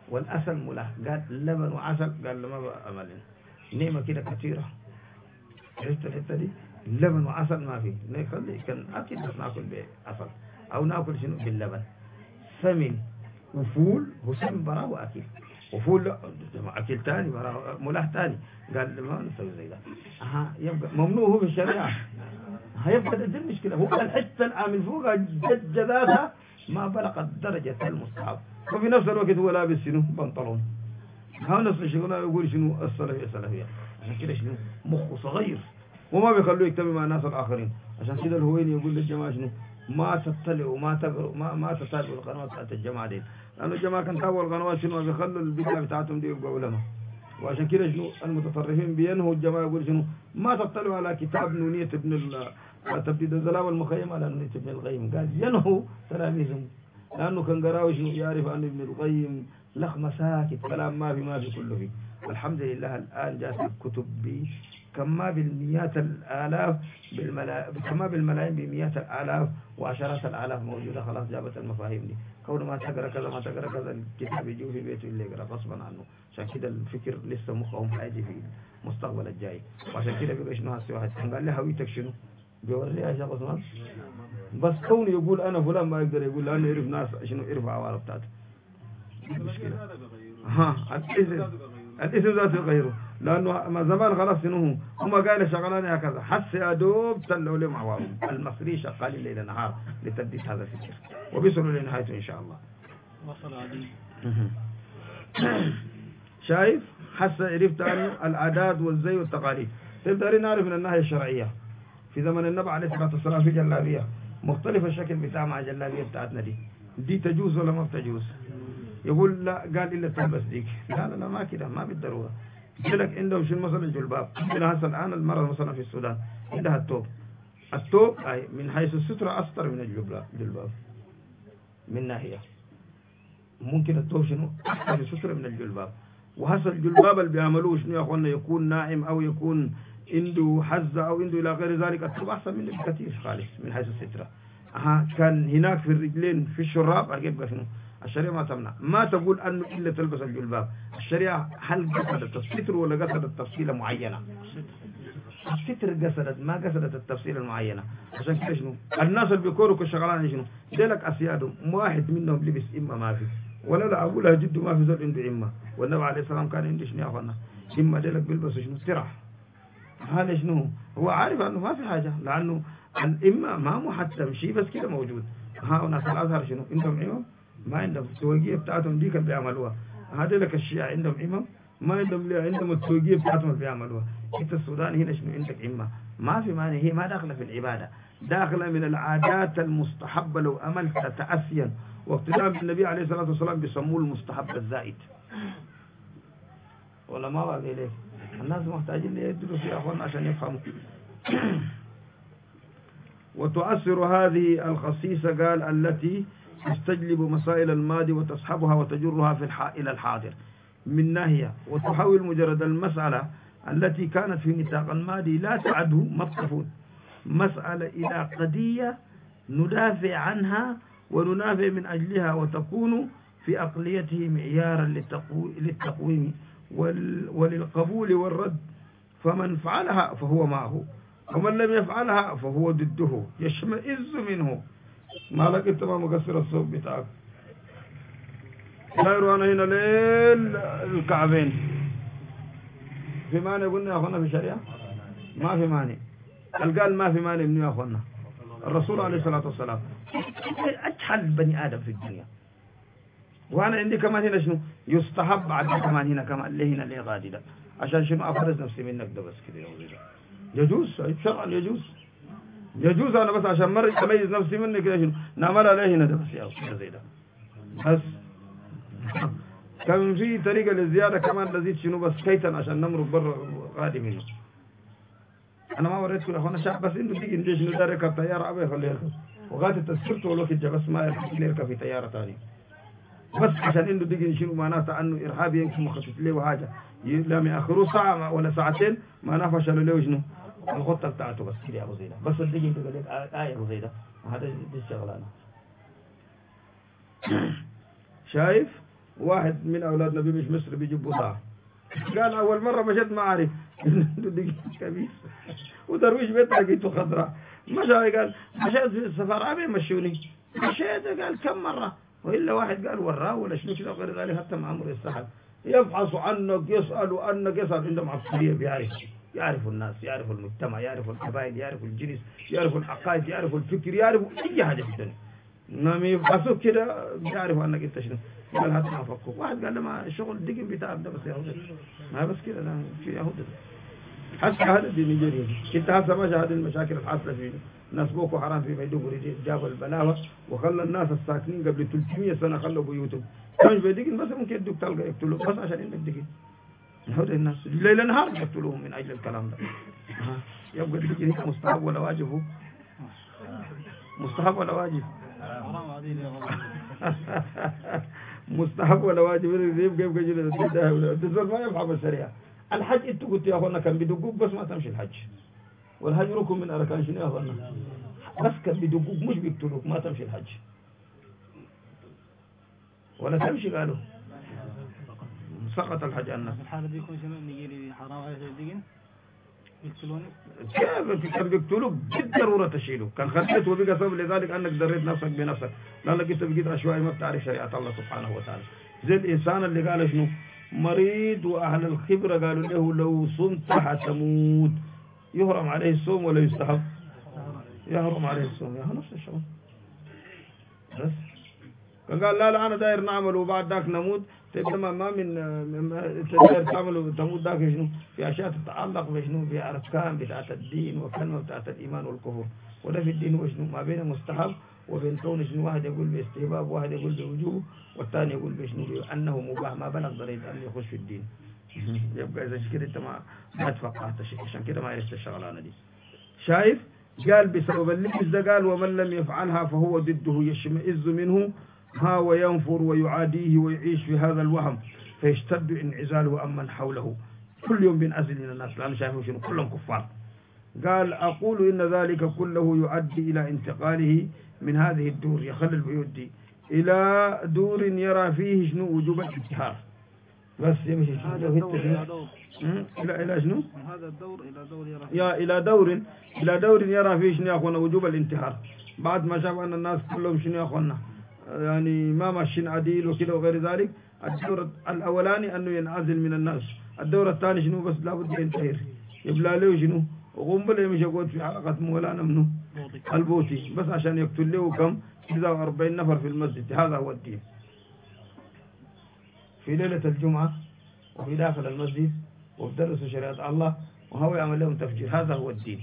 والأسل ملح، قال لبن وعسل، قال ما بعمل نعمة كده كثيرة. عرفت الحتة دي؟ لبن وعسل ما في، نخلي كان أكيد بس ناكل بعسل أو ناكل شنو باللبن. سمن وفول، هو سمن براه وأكل، وفول لا أكل تاني براه ملح تاني. قال ما نسوي زي ده. يبقى ممنوع هو في الشريعة. هيبقى دي المشكلة، هو الحتة العامل فوقها جداتها ما بلغت درجة المستحب، وفي نفس الوقت هو لابس شنو بنطلون. ها نفس الشيء يقول شنو السلفية. عشان كده شنو مخه صغير وما بيخلوه يكتب مع الناس الآخرين. عشان كده الهويني يقول للجماعة شنو ما تطلعوا ما تقروا ما تتابعوا القنوات بتاعت الجماعة دي، لأنه الجماعة كان تابعوا القنوات شنو بيخلوا البدعة بتاعتهم دي يبقوا علماء. وعشان كده شنو المتطرفين بينهوا الجماعة يقول شنو ما تطلعوا على كتاب نونية ابن تبديد الظلام والمخيم على نونية ابن القيم. قال ينهوا تلاميذهم، لأنه كان قراوي شنو يعرف أن ابن القيم لخمة ساكت كلام ما في كله فيه. الحمد لله الآن جاءت الكتب كما بالمئات الآلاف كما بالملايين بمئات الآلاف وعشرات الآلاف موجودة، خلاص جابت المفاهيم دي. كون ما تقرأ كذا ما تقرأ كذا الكتاب يجي في بيته اللي يقرأ غصبا عنه. عشان كده الفكر لسه مخهم حيجي في المستقبل الجاي. وعشان كده بيبقى شنو هسه واحد قال لي هويتك شنو بيوريها يا شيخ عثمان، بس كونه يقول أنا فلان ما يقدر يقول لأنه يعرف ناس شنو يرفع عوارض بتاعته. المشكلة الاسم ذاته يغيره، لأنه ما زمان خلاص شنو هم قال شغلاني هكذا حس يا دوب تلوا لهم عوارض. المصري شغال الليل نهار لتبديد هذا الفكر وبيصلوا لنهايته إن شاء الله. وصل عديد. شايف حس عرفت عنه العادات والزي والتقاليد. تقدر نعرف من الناحية الشرعية في زمن النبي عليه الصلاة والسلام في جلابية مختلف الشكل بتاع مع الجلابية بتاعتنا دي تجوز ولا ما بتجوز؟ يقول لا، قال إلا تلبس ديك. لا ما كده ما بالضرورة. لك عندهم شنو مثلا الجلباب. عندنا هسه الآن المرأة مثلا في السودان عندها التوب أي من حيث السترة أستر من الجلباب من ناحية. ممكن التوب شنو أحسن السترة من الجلباب. وهسه الجلباب اللي بيعملوه شنو يا أخوانا يكون ناعم أو يكون عنده حزة أو عنده إلى غير ذلك. التوب أحسن منه بكثير خالص من حيث السترة. كان هناك في الرجلين في الشراب أجيب شنو الشريعة ما تمنع، ما تقول أنه إلا تلبس الجلباب. الشريعة هل قصدت الستر ولا قصدت تفصيلة معينة؟ الستر قصدت ما قصدت التفصيلة المعينة. عشان كده شنو الناس اللي بيكونوا كشغلان شنو ديلك أسيادهم واحد منهم لبس إما ما في ولا لا أقولها جد ما في زول عنده إما. والنبي عليه السلام كان عنده شنو يا أخوانا إما ديلك بيلبسوا شنو سرح. هذا شنو هو عارف أنه ما في حاجة، لأنه الإما ما محتم شيء بس كده موجود. ناس الأزهر شنو عندهم إمام ما عندهم التوجيه بتاعتهم دي كانوا بيعملوها. هذا لك الشيعة عندهم إمام ما عندهم التوجيه بتاعتهم اللي بيعملوها. انت السودان هنا شنو عندك إمام ما في معنى، هي ما داخلة في العبادة، داخلة من العادات المستحبة لو أملت تأسيا واقتداء بالنبي عليه الصلاة والسلام بيسموه المستحب الزائد. ولا ما بقى ليه الناس محتاجين يدرسوا يا أخوان عشان يفهموا. وتؤثر هذه الخصيصة قال التي تستجلب مسائل الماضي وتصحبها وتجرها إلى الحاضر من ناحية، وتحول مجرد المسألة التي كانت في نطاق الماضي لا تعد مطلب مسألة إلى قضية ندافع عنها وننافع من أجلها، وتكون في أقليته معيارا للتقويم وللقبول والرد. فمن فعلها فهو معه، ومن لم يفعلها فهو ضده يشمئز منه. ما لك انت ما مقصر الصوب بتاعك لا يروح هنا ليل الكعبين. في مانع قلنا يا أخوانا في الشريعة ما في مانع. قال ما في مانع منه يا أخوانا الرسول عليه الصلاة والسلام أجهل بني آدم في الدنيا. وأنا عندي كمان هنا شنو يستحب بعد كمان هنا كمان اللي هنا اللي غادي ده عشان شنو أفرز نفسي منك ده بس كده يجوز شرعا يجوز أنا بس عشان مرة أميز نفسي منك كده شنو نعمل عليه هنا ده بس يا أخي زي ده بس. كان في طريقة للزيادة كمان لزيد شنو بس كيتا عشان نمرق برا غادي منه. أنا ما وريتكم يا أخوانا شعب بس إنه تيجي نجي شنو ده ركب طيارة أبي خليه يركب وغادي تذكرته ولو كده بس ما يركب في طيارة ثانية بس عشان إنه تيجي شنو معناته أنه إرهابي يمكن مخصص له حاجة لم يأخروا ساعة ولا ساعتين ما نفشلوا له شنو الخطة بتاعته بس كده يا أبو زيدة بس تيجي تقول لك آية أبو زيدة هذا دي الشغلانة. شايف واحد من أولاد نبي مش مصر بيجيب بضاعة، قال أول مرة مشيت ما أعرف كبيس ودرويش بيت لقيته خضراء، مشى قال مشيت في السفارة أبي مشوني، مشيت قال كم مرة، وإلا واحد قال وراه ولا شنو كذا غير ذلك، حتى مع عمرو السحر يبحث عنك يسأل عنك يسأل، عندهم عبقرية يعرف الناس، يعرف المجتمع، يعرف القبائل، يعرف الجنس، يعرف العقائد، يعرف الفكر، يعرف أي حاجة في الدنيا. نعم يبحثوك كده بيعرفوا أنك أنت شنو. قال هات ما فكوك، واحد قال لما الشغل دقن بتاعك ده بس يهود، ما بس كده لا في يهود حتى هذا دي نيجيريا. انت هسه ماشي هذه المشاكل الحاصله في ناس بوكو حرام في ميدوغوري، جابوا البلاوه وخلى الناس الساكنين قبل 300 سنه خلوا بيوتهم، كانش بيدقن بس ممكن يدوك تلقى يقتلوك بس عشان انك دقن. هذول الناس ليل نهار يقتلوهم من اجل الكلام ده. يبقى الدقن هيك مستحب ولا واجب؟ هو مستحب ولا واجب؟ مستحب ولا واجب؟ يبقى الدزول ما يفهم الشريعه. الحج انت قلت يا اخوانا كان بدقوق بس ما تمشي الحج، والحج ركن من اركان شنو يا اخوانا؟ بس كان بدقوق مش بيقتلوك ما تمشي الحج ولا تمشي، قالوا سقط الحج الناس. الحالة دي يكون شنو نيجي حرام على الدقن يقتلوني؟ كيف كان بيقتلوك بالضرورة تشيله، كان خليت وبقى سبب لذلك انك ضريت نفسك بنفسك، لانك انت بقيت عشوائي ما بتعرف شريعة الله سبحانه وتعالى. زي الانسان اللي قال شنو؟ مريض واهل الخبرة قالوا له لو صمت حتموت، يهرم عليه الصوم ولا يستحب؟ يهرم عليه الصوم، يا نفس الشيء بس. كان قال لا انا داير نعمل وبعد ذاك نموت، طيب ما من داير تعمل وتموت ذاك شنو؟ في اشياء تتعلق بشنو؟ في اركان بتاعت الدين وكلمه بتاعت الايمان والكفر، وده في الدين وشنو؟ ما بين مستحب وبين كون شنو واحد يقول باستحباب وواحد يقول بوجوب والثاني يقول بشنو؟ بانه مباح ما بلغ درجه ان يخش في الدين. يبقى اذا كده انت ما تفقهت شيء، عشان كده ما عرفت الشغلانه دي. شايف؟ قال بسبب اللبس ده، قال ومن لم يفعلها فهو ضده يشمئز منه وينفر ويعاديه ويعيش في هذا الوهم فيشتد انعزاله عمن حوله، كل يوم بينعزل من الناس لانه شايفهم شنو؟ كلهم كفار. قال اقول ان ذلك كله يؤدي الى انتقاله من هذه الدور، يخلي البيوت دي الى دور يرى فيه شنو؟ وجوب الانتحار. بس يمشي هذا الدور الى دور الى شنو؟ هذا الدور الى دور يرى يا الى دور يرى فيه شنو يا اخوانا؟ وجوب الانتحار. بعد ما شاف ان الناس كلهم شنو يا اخوانا؟ يعني ما ماشيين عديل وكده وغير ذلك، الدور الاولاني انه ينعزل من الناس، الدور الثاني شنو؟ بس لابد ينتحر، يبلى له شنو؟ قنبله يمشي يقعد في حلقه مولانا منه البوتي بس عشان يقتل له كم؟ 49 نفر في المسجد. هذا هو الدين في ليله الجمعه وفي داخل المسجد وبدرسوا شريعه الله وهو يعمل لهم تفجير. هذا هو الدين.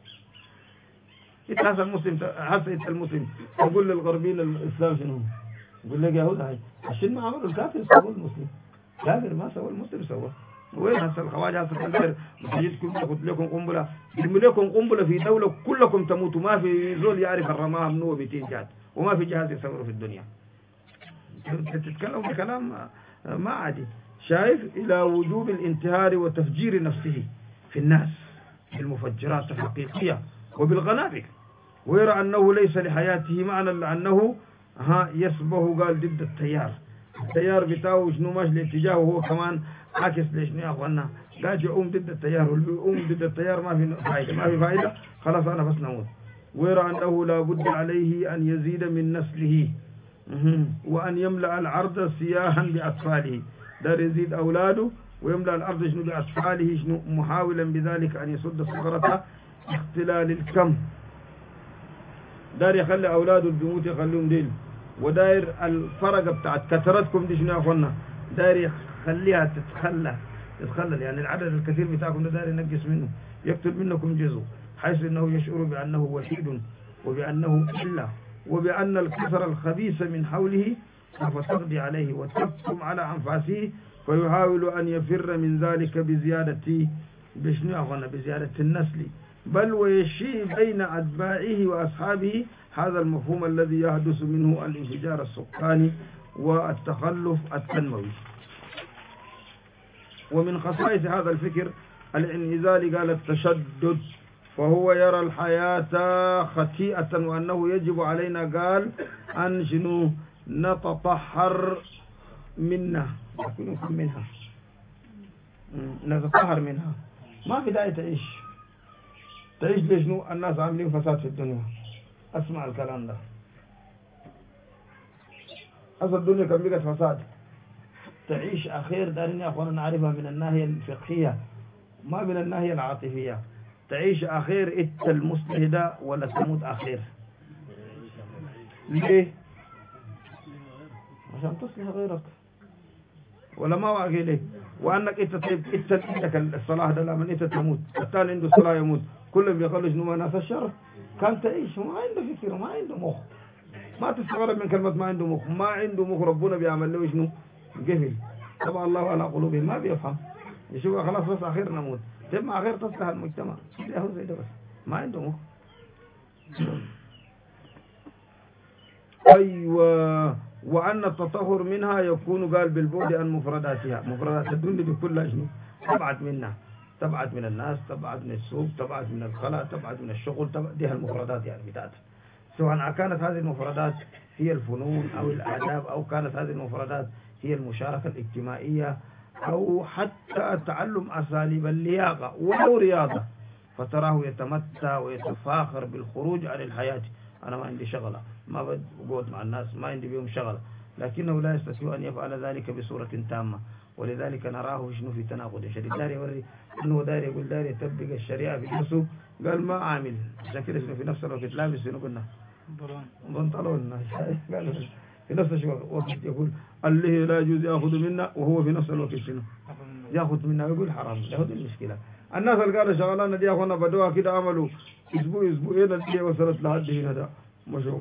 انت هسه المسلم، هسه انت المسلم تقول للغربيين الاسلام شنو؟ يقول لك يهود هاي عشان ما عملوا الكافر سووا المسلم، كافر ما سوى المسلم سوى. وين هسه الخواج هسه تقدر مسجدكم ياخذ لكم قنبله، يرمي لكم قنبله في دوله كلكم تموتوا، ما في زول يعرف الرماها من هو 200 جهاد وما في جهاز يصوره في الدنيا. تتكلم بكلام ما عادي. شايف؟ الى وجوب الانتحار وتفجير نفسه في الناس بالمفجرات الحقيقيه وبالقنابل، ويرى أنه ليس لحياته معنى لأنه يسبه قال ضد التيار بتاعه شنو؟ ماشي لاتجاهه هو كمان عكس ليش يا اخوانا؟ قال يقوم ضد التيار، واللي يقوم ضد التيار ما في فائدة خلاص أنا بس نموت. ويرى أنه لا بد عليه أن يزيد من نسله وأن يملأ العرض سياحا بأطفاله، دار يزيد أولاده ويملأ الأرض شنو؟ بأطفاله شنو؟ محاولا بذلك أن يصد ثغرة اختلال الكم. داير يخلي اولاده اللي بيموتوا يخليهم ديل، وداير الفرقه بتاعت كثرتكم دي شنو يا اخوانا؟ داير يخليها تتخلل، يعني العدد الكثير بتاعكم ده داير ينقص منه، يقتل منكم جزء، حيث انه يشعر بانه وحيد وبانه الا وبان الكثر الخبيث من حوله سوف تقضي عليه وتكتم على انفاسه، فيحاول ان يفر من ذلك بزياده بشنو يا اخوانا؟ بزياده النسل، بل ويشيء بين أتباعه وأصحابه هذا المفهوم الذي يحدث منه الانفجار السكاني والتخلف التنموي. ومن خصائص هذا الفكر الانعزال قال التشدد، فهو يرى الحياة خطيئة وأنه يجب علينا قال أن شنو؟ نتطهر منا لكن يكون منها، نتطهر منها. ما في داعي تعيش لشنو؟ الناس عاملين فساد في الدنيا. اسمع الكلام ده، أصل الدنيا كم بقت فساد. تعيش أخير دارين يا أخوانا نعرفها من الناحية الفقهية ما من الناحية العاطفية. تعيش أخير إنت المصلح ده ولا تموت أخير؟ ليه؟ عشان تصلح غيرك ولا ما واقع ليه؟ وأنك أنت طيب أنت عندك الصلاح ده لما أنت تموت الثاني عنده الصلاح يموت كلهم بيقولوا شنو ناس الشر. كان تعيش ما عنده فكر ما عنده مخ. ما تستغرب من كلمة ما عنده مخ. ما عنده مخ ربنا بيعمل له شنو؟ قفل. طبعا الله على قلوبهم ما بيفهم. يشوف خلاص بس أخير نموت. تم أخير تصلح المجتمع. هو زي ده بس ما عنده مخ. أيوة. وأن التطهر منها يكون قال بالبعد عن مفرداتها. مفردات الدنيا دي كلها شنو؟ تبعد منها، تبعد من الناس، تبعد من السوق، تبعد من الخلاء، تبعد من الشغل، دي المفردات يعني بتاعتها. سواء كانت هذه المفردات هي الفنون أو الآداب أو كانت هذه المفردات هي المشاركة الاجتماعية أو حتى تعلم أساليب اللياقة ولو رياضة، فتراه يتمتع ويتفاخر بالخروج عن الحياة. أنا ما عندي شغلة، ما بقعد مع الناس، ما عندي بيهم شغلة، لكنه لا يستطيع أن يفعل ذلك بصورة تامة. ولذلك نراه شنو في تناقض شديد. داري يوري أنه داري يقول داري يطبق الشريعة في نفسه، قال ما عامل. عشان كده شنو في نفس الوقت لابس شنو قلنا بنطلون. قال في نفس الوقت يقول اللي لا يجوز يأخذ منا وهو في نفس الوقت شنو يأخذ منا ويقول حرام. هذه المشكلة. الناس اللي قالوا شغلانة دي أخوانا بدوها كده عملوا أسبوعين اللي وصلت لحد هنا ده مشو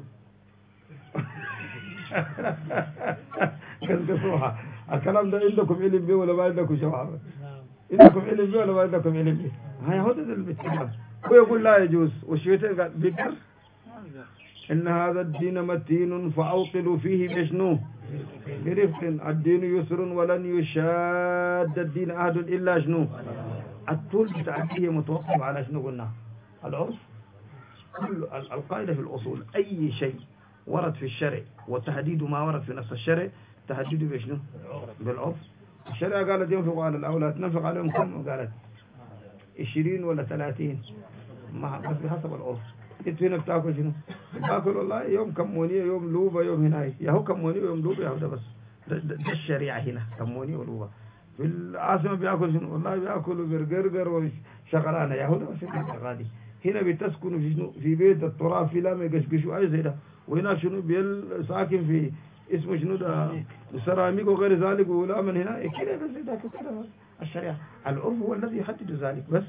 قصوها. الكلام ده عندكم علم بيه ولا ما عندكم شباب؟ عندكم علم بيه ولا ما عندكم علم بيه؟ هاي هو ده الكلام. ويقول لا يجوز والشيطان قال بيقدر إن هذا الدين متين فأوطلوا فيه بشنو برفق. الدين يسر ولن يشاد الدين أحد إلا شنو. الطول بتاعته متوقف على شنو قلنا العرف. كل القاعدة في الأصول أي شيء ورد في الشرع وتحديد ما ورد في نص الشرع تحديده بشنو بالعرف. الشرع قالت ينفق على الأولاد ننفق عليهم كم؟ قالت 20 ولا 30 بس بحسب العرف. انت هنا بتاكل شنو؟ باكل والله يوم كمونية يوم لوبة يوم هناي يا هو كمونية يوم لوبة يا هو ده بس ده الشريعة هنا كمونية ولوبة. في العاصمة بياكل شنو؟ والله بياكلوا برجر وشغلانة يا هو ده بس الغادي. هنا بتسكنوا في شنو؟ في بيت التراب في لام يقشقشوا أي زي ده. وهناك شنو ساكن في اسمه شنو ده سيراميك وغير ذلك ولا من هنا كده بس ده كده الشريعة. العرف هو الذي يحدد ذلك بس.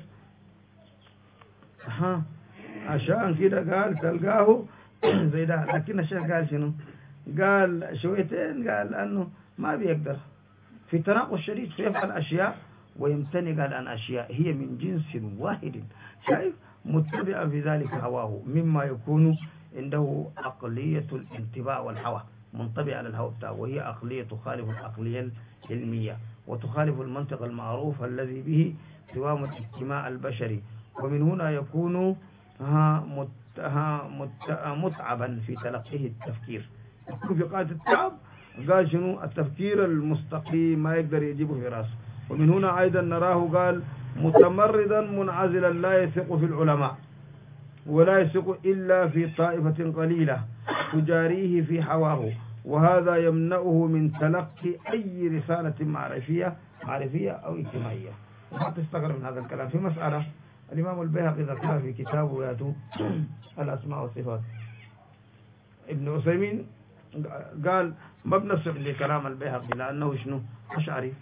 ها عشان كده قال تلقاه زي ده. لكن الشيخ قال شنو؟ قال شويتين قال أنه ما بيقدر في تناقض شديد فيفعل أشياء ويمتنع عن أشياء هي من جنس واحد. شايف متبع في ذلك هواه مما يكون عنده عقلية الانتباع والهوى منطبع على الهوى بتاعه وهي عقلية تخالف العقلية العلمية وتخالف المنطق المعروف الذي به قوام الاجتماع البشري. ومن هنا يكون متعبا في تلقيه التفكير. يكون في قاعدة التعب قال شنو التفكير المستقيم ما يقدر يجيبه في راسه. ومن هنا أيضا نراه قال متمردا منعزلا لا يثق في العلماء ولا يثق إلا في طائفة قليلة تجاريه في حواه وهذا يمنعه من تلقي أي رسالة معرفية أو اجتماعية. ما تستغرب من هذا الكلام في مسألة الإمام البيهقي ذكر في كتابه ياتو الأسماء والصفات. ابن عثيمين قال ما بنفسه لكلام البيهقي لأنه شنو أشعري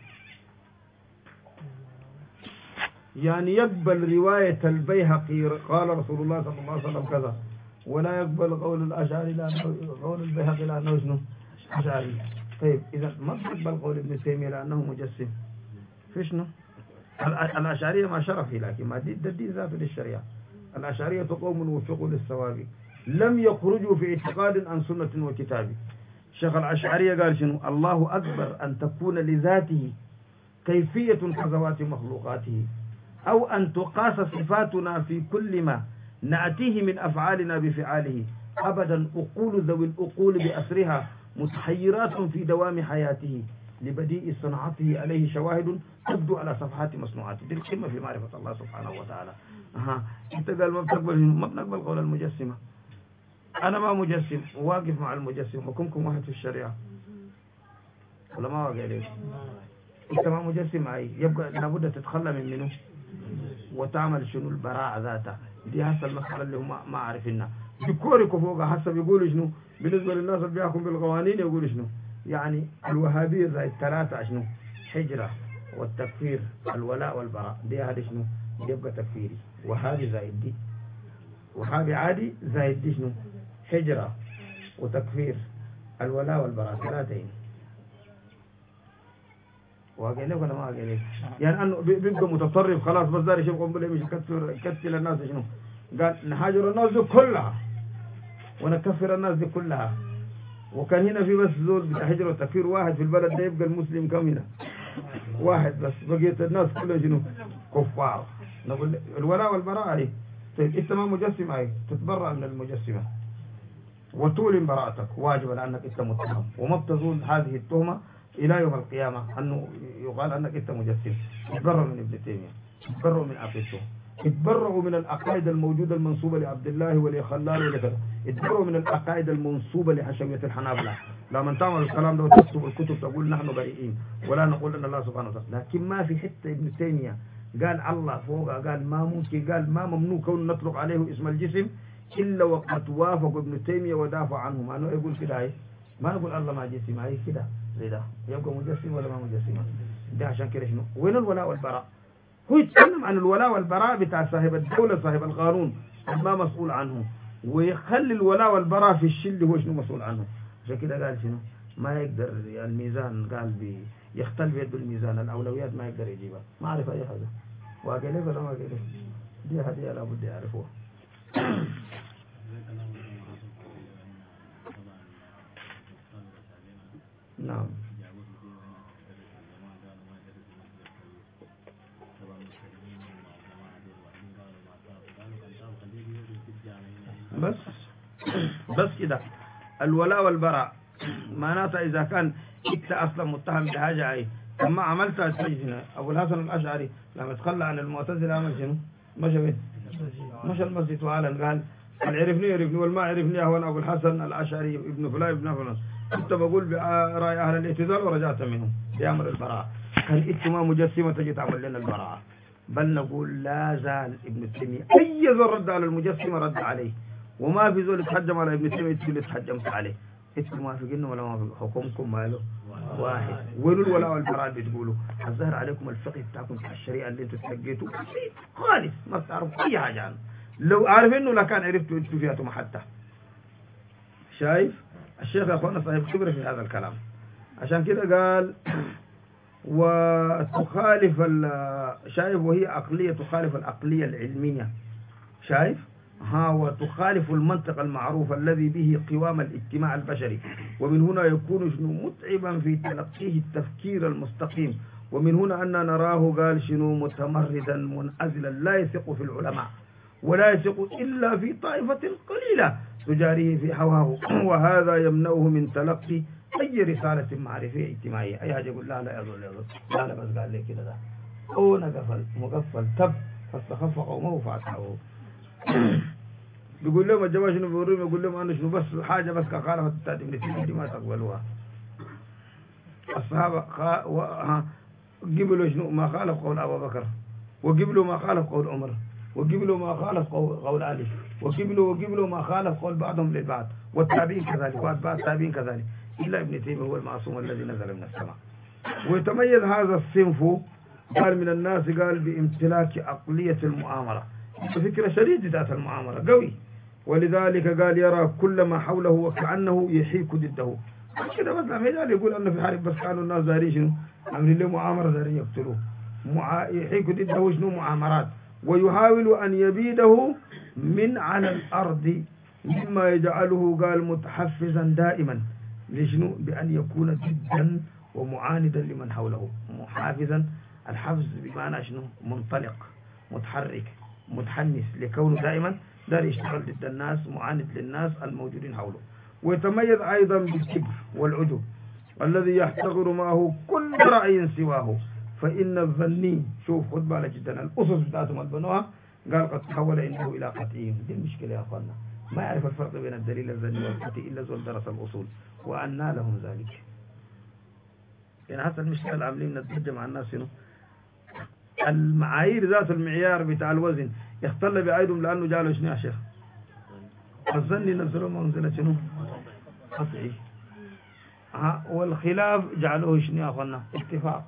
يعني يقبل رواية البيهقي قال رسول الله صلى الله عليه وسلم كذا ولا يقبل قول الأشعري لأنه قول البيهقي لأنه شنو أشعري. طيب إذا ما يقبل قول ابن تيمية لأنه مجسم في شنو. الأشعرية ما شرفه لكن ما الدين ذاته للشريعة. الأشعرية قوم وفقوا للصواب لم يخرجوا في اعتقاد عن سنة وكتاب. الشيخ الأشعرية قال شنو الله أكبر أن تكون لذاته كيفية كذوات مخلوقاته أو أن تقاس صفاتنا في كل ما نأتيه من أفعالنا بفعاله أبدا. أقول ذوي الأقول بأسرها متحيرات في دوام حياته لبديء صنعته عليه شواهد تبدو على صفحات مصنوعاته. دي القمة في معرفة الله سبحانه وتعالى. انت قال ما بنقبل قول المجسمة. انا ما مجسم واقف مع المجسم، حكمكم واحد في الشريعة ولا ما واقع ليه؟ انت ما مجسم معي، يبقى لابد تتخلى من منه وتعمل شنو البراءة ذاتها. دي هسه المسألة اللي هم ما عارفينها. بكوركوا فوقها هسه بيقولوا شنو بالنسبة للناس اللي بيحكم بالقوانين، يقولوا شنو يعني الوهابية زي الثلاثة شنو حجرة والتكفير الولاء والبراء. دي هذه شنو يبقى تكفيري. وهذه زائد دي، وهذه عادي زائد دي شنو حجرة وتكفير الولاء والبراء ثلاثين. واقع لك ولا ما واقع لك؟ يعني انه بيبقى متطرف خلاص، بس داري يشوف قنبله مش يكتل الناس شنو؟ قال نحاجر الناس دي كلها ونكفر الناس دي كلها. وكان هنا في بس زول بتاع هجرة وتكفير واحد في البلد ده، يبقى المسلم كم هنا؟ واحد بس، بقية الناس كلها شنو كفار. نقول الولاء والبراء عليه. طيب انت ما مجسم عليه تتبرأ من المجسمة وتولي براءتك واجبا انك انت متهم، وما بتزول هذه التهمة الى يوم القيامة انه يقال انك انت مجسم. اتبرأ من ابن تيمية، اتبرأ من عقيدته، اتبرأوا من العقائد الموجودة المنسوبة لعبد الله ولخلال ولكذا، اتبرأوا من العقائد المنسوبة لحشوية الحنابلة. لما تعمل الكلام ده وتكتب الكتب تقول نحن بريئين ولا نقول ان الله سبحانه وتعالى، لكن ما في حتة ابن تيمية قال الله فوق، قال ما ممكن، قال ما ممنوع كون نطلق عليه اسم الجسم الا وقد وافق ابن تيمية ودافع عنه. ما انه يقول كده، ما نقول الله ما جسم هاي كده زي ده، يبقى مجسم ولا ما مجسم؟ ده عشان كده شنو وين الولاء والبراء؟ هو يتكلم عن الولاء والبراء بتاع صاحب الدولة صاحب القانون ما مسؤول عنه، ويخلي الولاء والبراء في الشل هو شنو مسؤول عنه. عشان كده قال شنو ما يقدر الميزان، قال يختل بيد الميزان، الأولويات ما يقدر يجيبها. ما أعرف أي حاجة واقع لك ولا ما واقع لك؟ دي هذه لابد يعرفوها. نعم بس كده الولاء والبراء معناتها إذا كان انت اصلا متهم بحاجه اي لما عملتها سجن. ابو الحسن الاشعري لما تخلى عن المعتزله عمل شنو؟ مشى فين؟ مشى المسجد وعلن قال العرفني يعرفني والما عرفني هو ابو الحسن الاشعري ابن فلان ابن فلان، كنت بقول براي اهل الاعتزال ورجعت منهم بامر البراءه. كان انت ما مجسمه تجي تعمل لنا البراءه، بل نقول لا زال ابن تيميه اي زول رد على المجسمه رد عليه، وما في زول يتحجم على ابن تيميه اللي تحجمت عليه. انتوا موافقين ولا ما موافقين؟ حكمكم ماله واحد. وين الولاء والبراء بتقولوا؟ الظاهر عليكم الفقه بتاعكم بتاع الشريعه اللي انتوا تلقيتوه بسيط خالص، ما بتعرفوا اي حاجه عنه. لو عارفينه لكان عرفتوا انتوا فيها حتى. شايف الشيخ يا اخوانا صاحب خبره في هذا الكلام، عشان كده قال وتخالف شايف، وهي عقليه تخالف العقليه العلميه. شايف وتخالف المنطق المعروف الذي به قوام الاجتماع البشري، ومن هنا يكون شنو متعبا في تلقيه التفكير المستقيم. ومن هنا أن نراه قال شنو متمردا منعزلا لا يثق في العلماء ولا يثق إلا في طائفة قليلة تجاريه في حواه، وهذا يمنعه من تلقي أي رسالة معرفية اجتماعية. أي حاجة يقول لا لا يظل لا بس قال لي كده ده هو نقفل مقفل تب فاستخف قومه فأتعوه. بيقول لهم الجماعة شنو بيقولون؟ يقول لهم أنا شنو بس حاجة بس كخالفة التعدي من السنة دي ما تقبلوها. الصحابة قبلوا شنو ما خالف قول أبو بكر، وقبلوا ما خالف قول عمر، وقبلوا ما خالف قول علي، وقبلوا ما خالف قول بعضهم للبعض، والتابعين كذلك وأتباع التابعين كذلك، إلا ابن تيمية هو المعصوم الذي نزل من السماء. ويتميز هذا الصنف قال من الناس قال بامتلاك عقلية المؤامرة، فكرة شديدة ذات المؤامرة قوي، ولذلك قال يرى كل ما حوله وكأنه يحيك ضده. كده بس لما يجعل يقول أنه في حرب بس كانوا الناس دارين شنو عاملين له مؤامرة دارين يقتلوه، يحيك ضده شنو مؤامرات، ويحاول أن يبيده من على الأرض مما يجعله قال متحفزا دائما لشنو بأن يكون ضدا ومعاندا لمن حوله. محافزا الحفز بمعنى شنو منطلق متحرك متحنس لكونه دائما دار يشتغل ضد الناس معاند للناس الموجودين حوله. ويتميز أيضا بالكبر والعجب الذي يحتقر معه كل رأي سواه فإن الظني شوف خد بالك جدا الأسس بتاعتهم البنوها قال قد تحول عنده إلى قطعي. دي المشكلة يا أخوانا، ما يعرف الفرق بين الدليل الظني والقطعي إلا زول درس الأصول وأنى لهم ذلك. يعني حتى المشكلة اللي عاملين نتهجم مع الناس شنو؟ المعايير ذات المعيار بتاع الوزن يختل بعيدهم لأنه جعلوا شنو يا شيخ؟ الظني نزلوا منزلة شنو؟ قطعي. والخلاف جعلوه شنو يا أخوانا؟ اتفاق.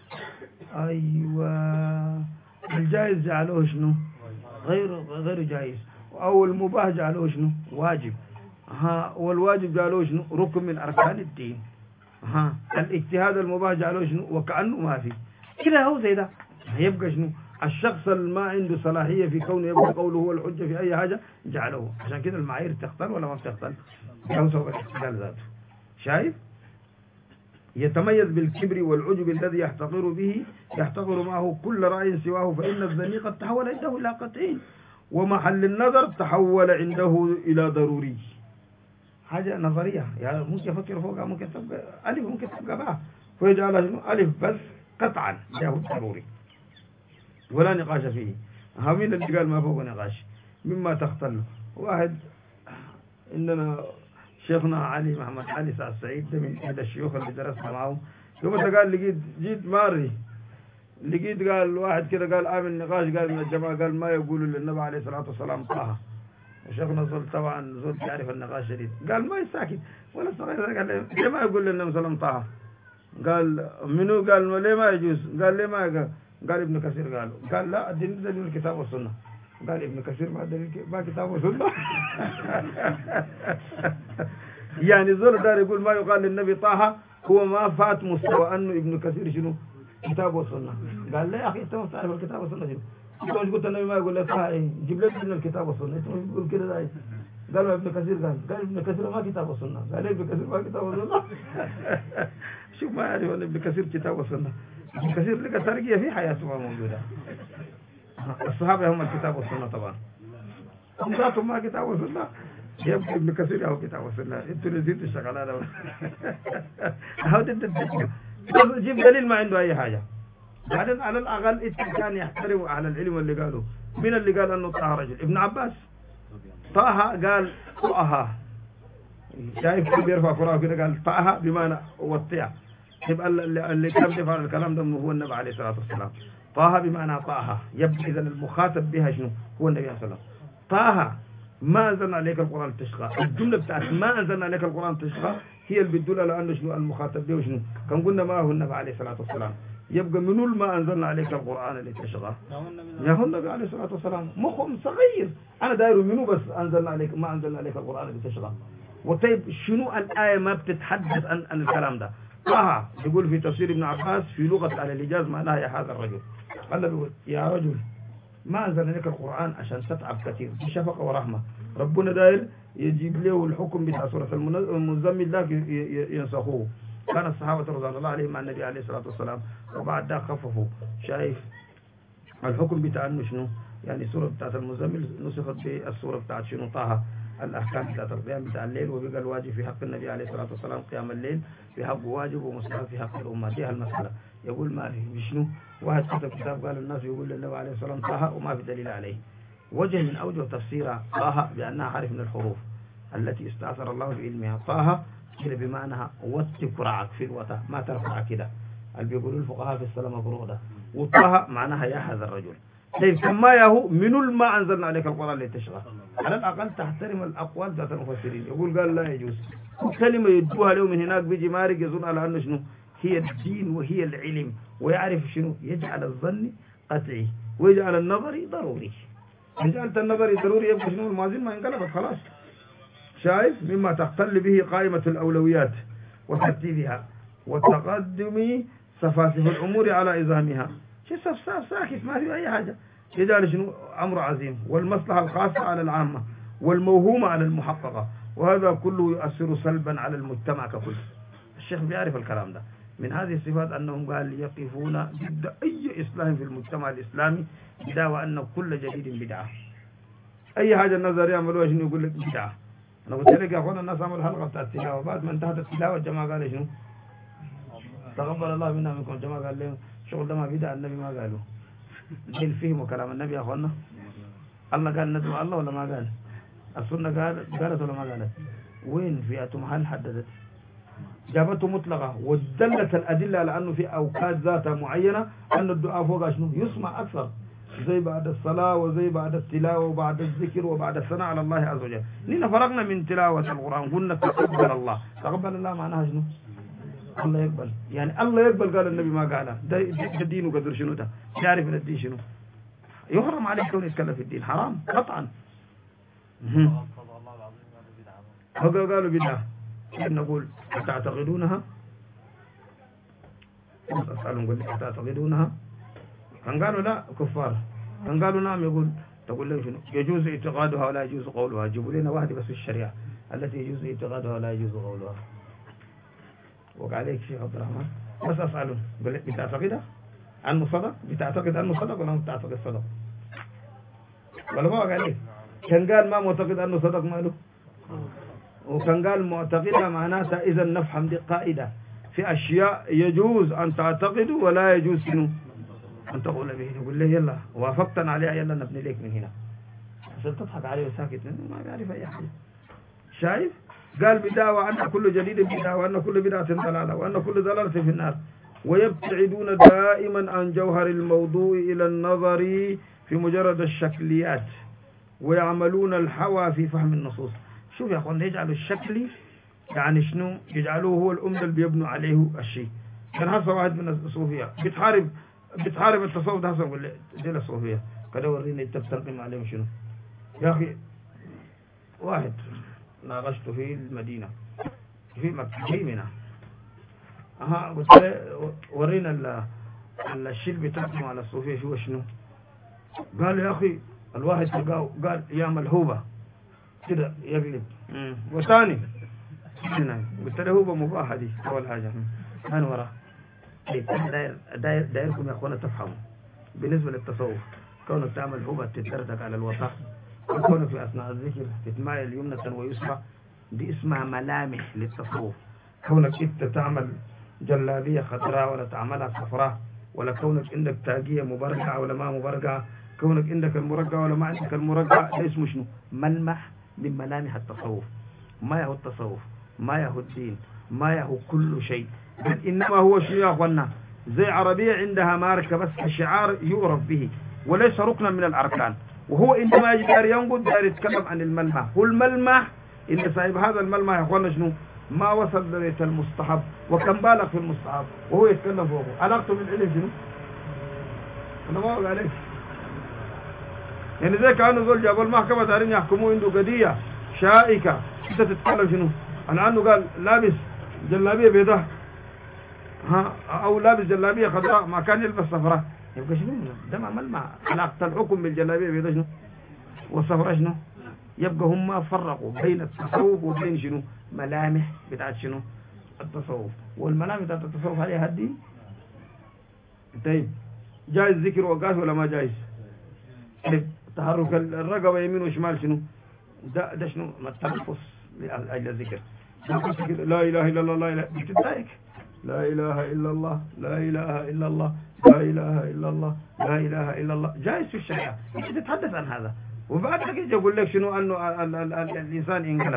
أيوة. الجائز جعلوه شنو؟ غير جائز. أو المباح جعلوه شنو؟ واجب. والواجب جعلوه شنو؟ ركن من أركان الدين. الاجتهاد المباح جعلوه شنو؟ وكأنه ما في. كده هو زي ده. يبقى شنو؟ الشخص اللي ما عنده صلاحية في كونه يبقى قوله هو الحجة في أي حاجة جعلوه. عشان كده المعايير تختل ولا ما بتختل؟ يوصف الاختلال ذاته. شايف؟ يتميز بالكبر والعجب الذي يحتقر معه كل رأي سواه فإن الظني قد تحول عنده إلى قطعي ومحل النظر تحول عنده إلى ضروري. حاجة نظرية يعني ممكن يفكر فوقها ممكن تبقى ألف ممكن تبقى باء فيجعلها ألف بس قطعا جاءه ضروري ولا نقاش فيه. مين اللي قال ما فوق نقاش؟ مما تختل واحد إننا شيخنا علي محمد علي سعد سعيد ده من إحدى الشيوخ اللي درسنا معه يوم قال جيت ماري لقيت قال واحد كده قال عامل نقاش قال من الجماعة قال ما يقولوا للنبي عليه الصلاة والسلام طه. وشيخنا زول طبعا زول يعرف النقاش شديد قال ما يساكت ولا صغير قال ليه ما يقول للنبي صلى الله عليه وسلم طه؟ قال منو؟ قال ليه ما يجوز؟ قال ليه ما قال ابن كثير قال لا الدين دليل الكتاب والسنة. قال ابن كثير ما دليل ما كتاب وسنة. يعني زول دار يقول ما يقال للنبي طه هو ما فات مستوى انه ابن كثير شنو كتاب والسنة. قال لا يا اخي انت ما تعرف الكتاب والسنة شنو؟ انت مش قلت النبي ما يقول لك طه ايه جيب لنا من الكتاب والسنة انت مش تقول كده ده. قال ابن كثير قال ابن كثير ما كتاب والسنة. قال ابن كثير ما كتاب والسنة. شوف ما يعرف ان ابن كثير كتاب والسنة. ابن كثير لقى ترقية في حياته ما موجودة. الصحابة هم الكتاب والسنة طبعا هم ذاتهم ما كتاب والسنة. يبقى ابن كثير هو كتاب والسنة. انتوا نسيتوا الشغلانة. هو جيب دليل ما عنده اي حاجة. بعدين على الاقل انت كان يحترم اهل العلم اللي قالوا. مين اللي قال انه طه رجل؟ ابن عباس. طه قال طه شايف كيف بيرفع قرآن كده قال طه بمعنى وطيع. يبقى اللي كان بيفعل الكلام ده هو النبي عليه الصلاة والسلام. طه بمعنى طه. يبقى إذا المخاطب بها شنو؟ هو النبي صلى الله عليه وسلم. طه ما أنزلنا عليك القرآن تشقى. الجملة بتاعت ما أنزلنا عليك القرآن تشقى هي اللي بتدل على أنه شنو المخاطب به وشنو. كان قلنا ما هو النبي عليه الصلاة والسلام. يبقى منو ما أنزلنا عليك القرآن اللي تشقى؟ يا هو النبي عليه الصلاة والسلام. مخهم صغير. أنا داير منو بس أنزلنا عليك ما أنزلنا عليك القرآن اللي تشقى. وطيب شنو الآية ما بتتحدث عن الكلام ده؟ طه يقول في تفسير ابن عباس في لغة أهل الحجاز معناها يا هذا الرجل. الله بيقول يا رجل ما أنزلنا لك القرآن عشان تتعب كثير بشفقة ورحمة. ربنا داير يجيب له الحكم بتاع سورة المزمل ده ينسخوه. كان الصحابة رضوان الله عليهم مع النبي عليه الصلاة والسلام وبعد ده خففوا. شايف الحكم بتاع انه شنو يعني سورة بتاعت المزمل نسخت بالسورة بتاعت شنو طه. الأحكام بتاعت القيام بتاع الليل وبقى الواجب في حق النبي عليه الصلاة والسلام قيام الليل في حق واجب ومستحب في حق الأمة. دي المسألة. يقول ما في شنو واحد كتب كتاب قال الناس يقول للنبي عليه الصلاة والسلام طه وما في دليل عليه. وجه من أوجه تفسير طه بأنها حرف من الحروف التي استأثر الله بعلمها. طه كده بمعنى وطي كرعك في الوطا ما ترفع كده اللي بيقولوا الفقهاء في السلام برودة. وطه معناها يا هذا الرجل. طيب كما ياهو منو ما أنزلنا عليك القرآن لتشغى. على الأقل تحترم الأقوال ذات المفسرين. يقول قال لا يجوز كلمة يدوها له من هناك بيجي مارق يظن على أنه شنو هي الدين وهي العلم ويعرف شنو يجعل الظن قطعي ويجعل النظري ضروري. إن جعلت النظري ضروري يبقى شنو الموازين ما انقلبت خلاص. شايف مما تختل به قائمة الأولويات وترتيبها وتقدم سفاسف الأمور على إزامها. شيء صفصاف ساكت ما في أي حاجة. يجعل شنو أمر عظيم والمصلحة الخاصة على العامة والموهومة على المحققة وهذا كله يؤثر سلبا على المجتمع ككل. الشيخ بيعرف الكلام ده. من هذه الصفات أنهم قال يقفون ضد أي إصلاح في المجتمع الإسلامي بدعوى أن كل جديد بدعة. أي حاجة النظر يعملوها شنو يقول لك بدعة. أنا قلت لك يا أخوانا الناس عملوا حلقة بتاعت التلاوة بعد ما انتهت التلاوة الجماعة قال شنو تقبل الله منا منكم جماعة قال لهم شغل ده ما بدأ النبي ما قالوا دي الفهم وكلام النبي يا أخوانا الله قال ندعو الله ولا ما قال السنة قالت ولا ما قالت وين فئة محل حددت جابته مطلقة ودلت الأدلة على أنه في أوقات ذاتها معينة أن الدعاء فوق شنو يسمع أكثر زي بعد الصلاة وزي بعد التلاوة وبعد الذكر وبعد الثناء على الله عز وجل نحن فرقنا من تلاوة القرآن قلنا تقبل الله تقبل الله معناها شنو الله يقبل يعني الله يقبل قال النبي ما قاله ده دينه قدر شنو ده يعرف ان الدين شنو يحرم عليه كون يتكلم في الدين حرام قطعا قالوا بدعة نقول تعتقدونها أسألهم قل تعتقدونها كان قالوا لا كفار كان قالوا نعم يقول تقول لهم شنو يجوز اعتقادها ولا يجوز قولها جيبوا لنا واحدة بس في الشريعة التي يجوز اعتقادها ولا يجوز قولها وقع عليك شيخ عبد الرحمن بس أسألهم قل بتعتقدها أنه صدق بتعتقد أنه صدق ولا ما بتعتقد صدق ولا ما وقع عليك كان قال ما معتقد أنه صدق ماله وكان قال معتقدها معناتها إذا نفهم دي قاعدة في أشياء يجوز أن تعتقدوا ولا يجوز شنو أن تقول به يقول له يلا وافقتنا عليها يلا نبني لك من هنا عشان تضحك عليه وساكت ما بيعرف أي حاجة شايف قال بدعوى أن كل جديد بدعة وأن كل بدعة ضلالة وأن كل ضلالة في النار ويبتعدون دائما عن جوهر الموضوع إلى النظر في مجرد الشكليات ويعملون الحوى في فهم النصوص شوف يا أخوان يجعلوا الشكلي يعني شنو يجعلوه هو الأمر اللي بيبنوا عليه الشيء كان هسه واحد من الصوفية بتحارب التصوف ده هسه يقول دي الصوفية كده وريني انت بترقم عليهم شنو يا أخي واحد ناقشته في المدينة في مكة في منى قلت له ورينا الشيء اللي بترقم على الصوفية شنو قال يا أخي الواحد تلقاه قال يا ملهوبة كده يقلب وثاني قلت له هو مباح دي أول حاجة هان وراه دايركم يا أخوانا تفهموا بالنسبة للتصوف كونك تعمل هوبة تتردك على الوطا كونك في أثناء الذكر تتمايل يمنة ويسرى دي اسمها ملامح للتصوف كونك انت تعمل جلابية خضراء ولا تعملها صفراء ولا كونك عندك تاجية مبرقعة ولا ما مبرقعة كونك عندك المرقع ولا ما عندك المرقع ده اسمه شنو ملمح من ملامح التصوف ما يهو التصوف ما يهو الدين ما يهو كل شيء بل إنما هو شنو يا أخوانا زي عربية عندها ماركة بس شعار يعرف به وليس ركنا من الأركان وهو إنما يجدار ينقل دار يتكلم عن الملمح هو الملمح إن صاحب هذا الملمح يا أخوانا شنو ما وصل درجة المستحب وكم بالغ في المستحب وهو يتكلم فوقه علاقته بالعلم شنو أنا ما أقول عليك يعني زي كانوا زول جابوا المحكمة دارين يحكموا عنده قضية شائكة انت تتكلم شنو انا عنه قال لابس جلابية بيضاء او لابس جلابية خضراء ما كان يلبس صفراء يبقى شنو ده ما ملمع علاقة الحكم بالجلابية بيضاء شنو والصفراء شنو يبقى هم فرقوا بين التصوف وبين شنو ملامح بتاعت شنو التصوف والملامح بتاعت التصوف عليها الدين طيب جائز ذكر وقاف ولا ما جائز تحرك الرقبة يمين وشمال شنو ده شنو ما التنفس لأجل الذكر لا إله إلا الله لا إله بتدعيك لا إله إلا الله لا إله إلا الله لا إله إلا الله لا إله إلا الله جائز في الشريعة أنت تتحدث عن هذا وبعد كده يقول لك شنو أنه الإنسان انقلب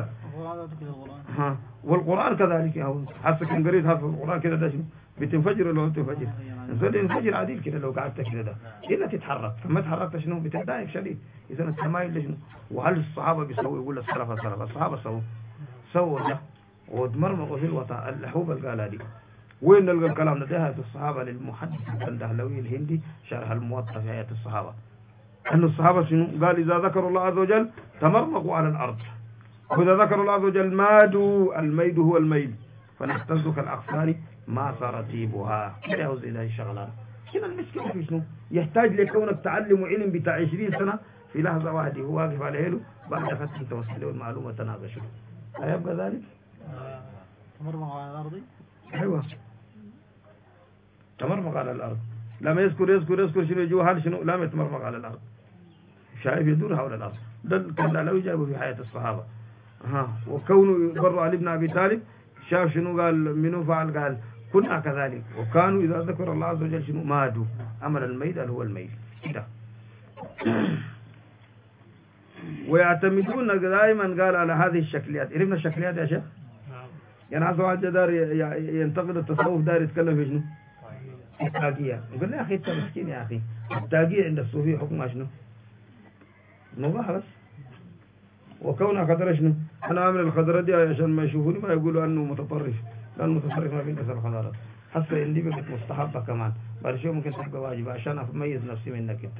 والقرآن كذلك يا حسك إن قريت هذا القرآن كده ده شنو بتنفجر ولا بتنفجر الإنسان ينفجر عديل كده لو قعدت كده ده إلا تتحرك فما تحركت شنو بتضايق شديد إذا التمايل لشنو وهل الصحابة بيسووا يقول السلف الصحابة سووا ده وتمرمقوا في الوطا الحوبة القالة دي وين نلقى الكلام ده في الصحابة للمحدث الدهلوي الهندي شرح الموطأ في آيات الصحابة أن الصحابة شنو قال إذا ذكروا الله عز وجل تمرمقوا على الأرض وإذا ذكروا الله عز وجل مادوا الميد هو الميل فنحتز كالأغصان ما صار تيبها كده يهوز إلهي شغلان كده المشكلة في شنو يحتاج لكونك تعلم علم بتاع 20 سنة في لحظة واحدة هو واقف على هيله بعد فترة توصله المعلومة تناقشه أيبقى ذلك تمرمغ على الأرض أيوة تمرمغ على الأرض لما يذكر شنو يجوه هل شنو لم يتمرمغ على الأرض شايف يدور حول الأرض ده كان لو جابه في حياة الصحابة وكونه برضو علي بن أبي طالب شاف شنو قال منو فعل قال كنا كذلك. وكانوا إذا ذكر الله عز وجل شنو مادوا. أمر الميل هو الميل كده. ويعتمدون دائما قال على هذه الشكليات. عرفنا الشكليات يا شيخ؟ يعني هذا واحد دار ينتقد التصوف، دار يتكلم في شنو؟ التاقية. يقول لي يا أخي أنت مسكين يا أخي، التاقية عند الصوفية حكمها شنو؟ مباح بس. وكونها خضرة شنو؟ أنا عامل الخضرة دي عشان ما يشوفوني ما يقولوا أنه متطرف، لأن المتطرف ما بينقص الخضارات. حتى عندي بقت مستحبة كمان، بعد شوي ممكن تبقى واجبة عشان أميز نفسي منك أنت.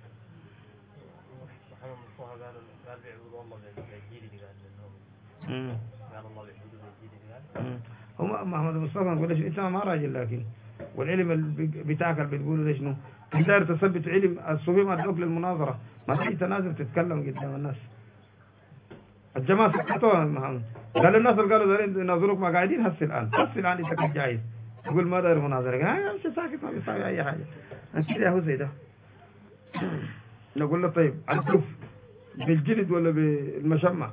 هم محمد مصطفى يقول ليش انت ما راجل، لكن والعلم بتاعك اللي بتقوله ليش شنو؟ انت داير تثبت علم الصوفيه ما تدعوك للمناظره، ما تيجي تنازل تتكلم قدام الناس. الجماعه سكتوها محمد، قال الناس اللي قالوا دايرين يناظروك ما قاعدين هسه الان انت كنت جاهز تقول ما داير مناظره، امشي ساكت ما بيساوي اي حاجه. كده هو زي ده. نقول له طيب الدف بالجلد ولا بالمشمع؟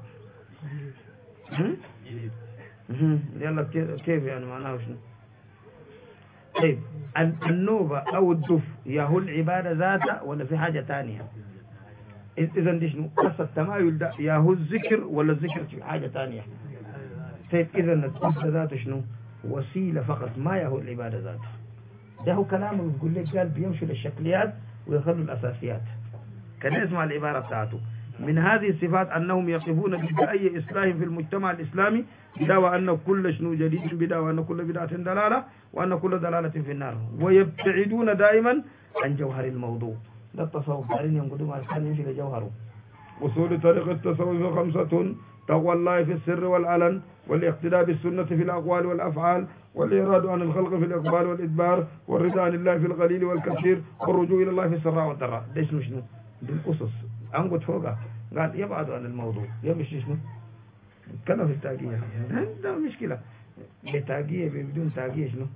يلا كيف يعني معناه شنو؟ طيب النوبة أو الدف يا هو العبادة ذاتها ولا في حاجة تانية؟ إذا دي شنو؟ قصة التمايل ده يا هو الذكر ولا الذكر في حاجة تانية؟ طيب إذا الدف ذاته شنو؟ وسيلة فقط، ما يا هو العبادة ذاتها. ده هو كلامه بيقول لك قال بيمشوا للشكليات ويخلوا الأساسيات. كان يسمع العبارة بتاعته. من هذه الصفات أنهم يقفون بأي إصلاح في المجتمع الإسلامي بدعوى أن كل شنو جديد بدعة، وأن كل بدعة دلالة، وأن كل دلالة في النار، ويبتعدون دائما عن جوهر الموضوع. ده التصوف دارين ينقضوا مع الإسلام يمشي لجوهره. وصول طريق التصوف 5: تقوى الله في السر والعلن، والاقتداء بالسنة في الأقوال والأفعال، والإراد عن الخلق في الإقبال والإدبار، والرضا عن الله في القليل والكثير، والرجوع إلى الله في السراء والضراء. ده شنو دي الأسس. أنقض فوقها قال يبعد عن الموضوع، يمشي شنو؟ كلام في التاقية. ده مشكلة بتاقية بدون تاقية شنو؟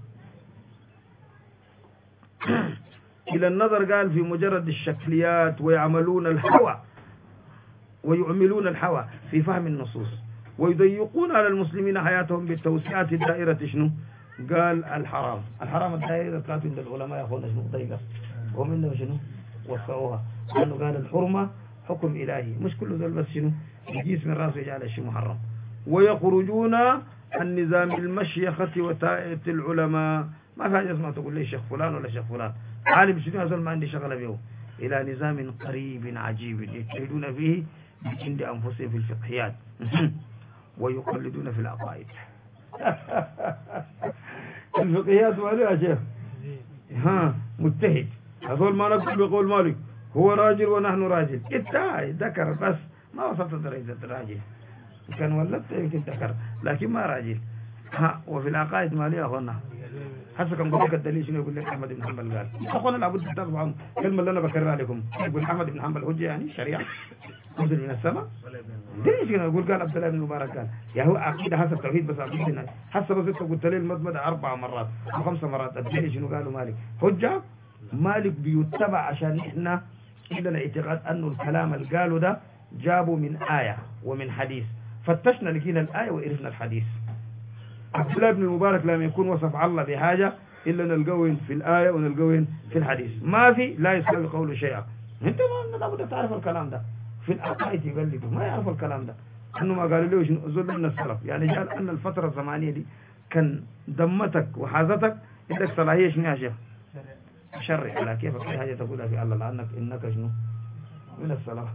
إلى النظر قال في مجرد الشكليات، ويعملون الهوى في فهم النصوص، ويضيقون على المسلمين حياتهم بالتوسعات الدائرة شنو؟ قال الحرام الدائرة كانت عند العلماء يا أخوانا شنو ضيقة، وهم عندهم شنو؟ وسعوها. لأنه قال الحرمة حكم إلهي، مش كل ذل بس شنو يجيس من راسه يجعل الشيء محرم. ويخرجون عن نظام المشيخة وتائة العلماء. ما في حاجة اسمها تقول لي شيخ فلان ولا شيخ فلان، عالم شنو هذول ما عندي شغلة به. إلى نظام قريب عجيب يجتهدون فيه عند أنفسهم في الفقهيات ويقلدون في العقائد. الفقهيات مالي يا شيخ مجتهد. هذول ما نقول بقول مالك هو راجل ونحن راجل، انت ذكر بس ما وصلت درجة الراجل، كان ولدت يمكن ذكر لكن ما راجل. وفي العقائد مالي يا اخوانا حسب كان بقول لك الدليل شنو؟ يقول لك احمد بن حنبل قال. اخوانا لابد تتابعوا كلمه اللي انا بكررها لكم. يقول احمد بن حنبل حجه يعني شريعه نزل من السماء. ليش كده يقول؟ قال عبد الله بن مبارك قال يا هو عقيده حسب توحيد بس عقيدنا حسب بس قلت لي المضمضه 4 مرات أو 5 مرات. الدليل شنو؟ قالوا مالك حجه. مالك بيتبع عشان احنا عندنا اعتقاد انه الكلام اللي قالوا ده جابوا من آية ومن حديث، فتشنا لقينا الآية وعرفنا الحديث. عبد الله بن المبارك لم يكون وصف الله بحاجة إلا نلقوين في الآية ونلقوين في الحديث، ما في لا يساوي قوله شيئا. انت ما لابد تعرف الكلام ده. في العقائد يقلدوا ما يعرفوا الكلام ده، انه ما قالوا له شنو ذل من السلف. يعني قال ان الفترة الزمانية دي كان دمتك وحازتك عندك صلاحية شنو يا شيخ؟ شرع على كيف أي حاجة تقولها في الله لأنك إنك شنو من الصلاة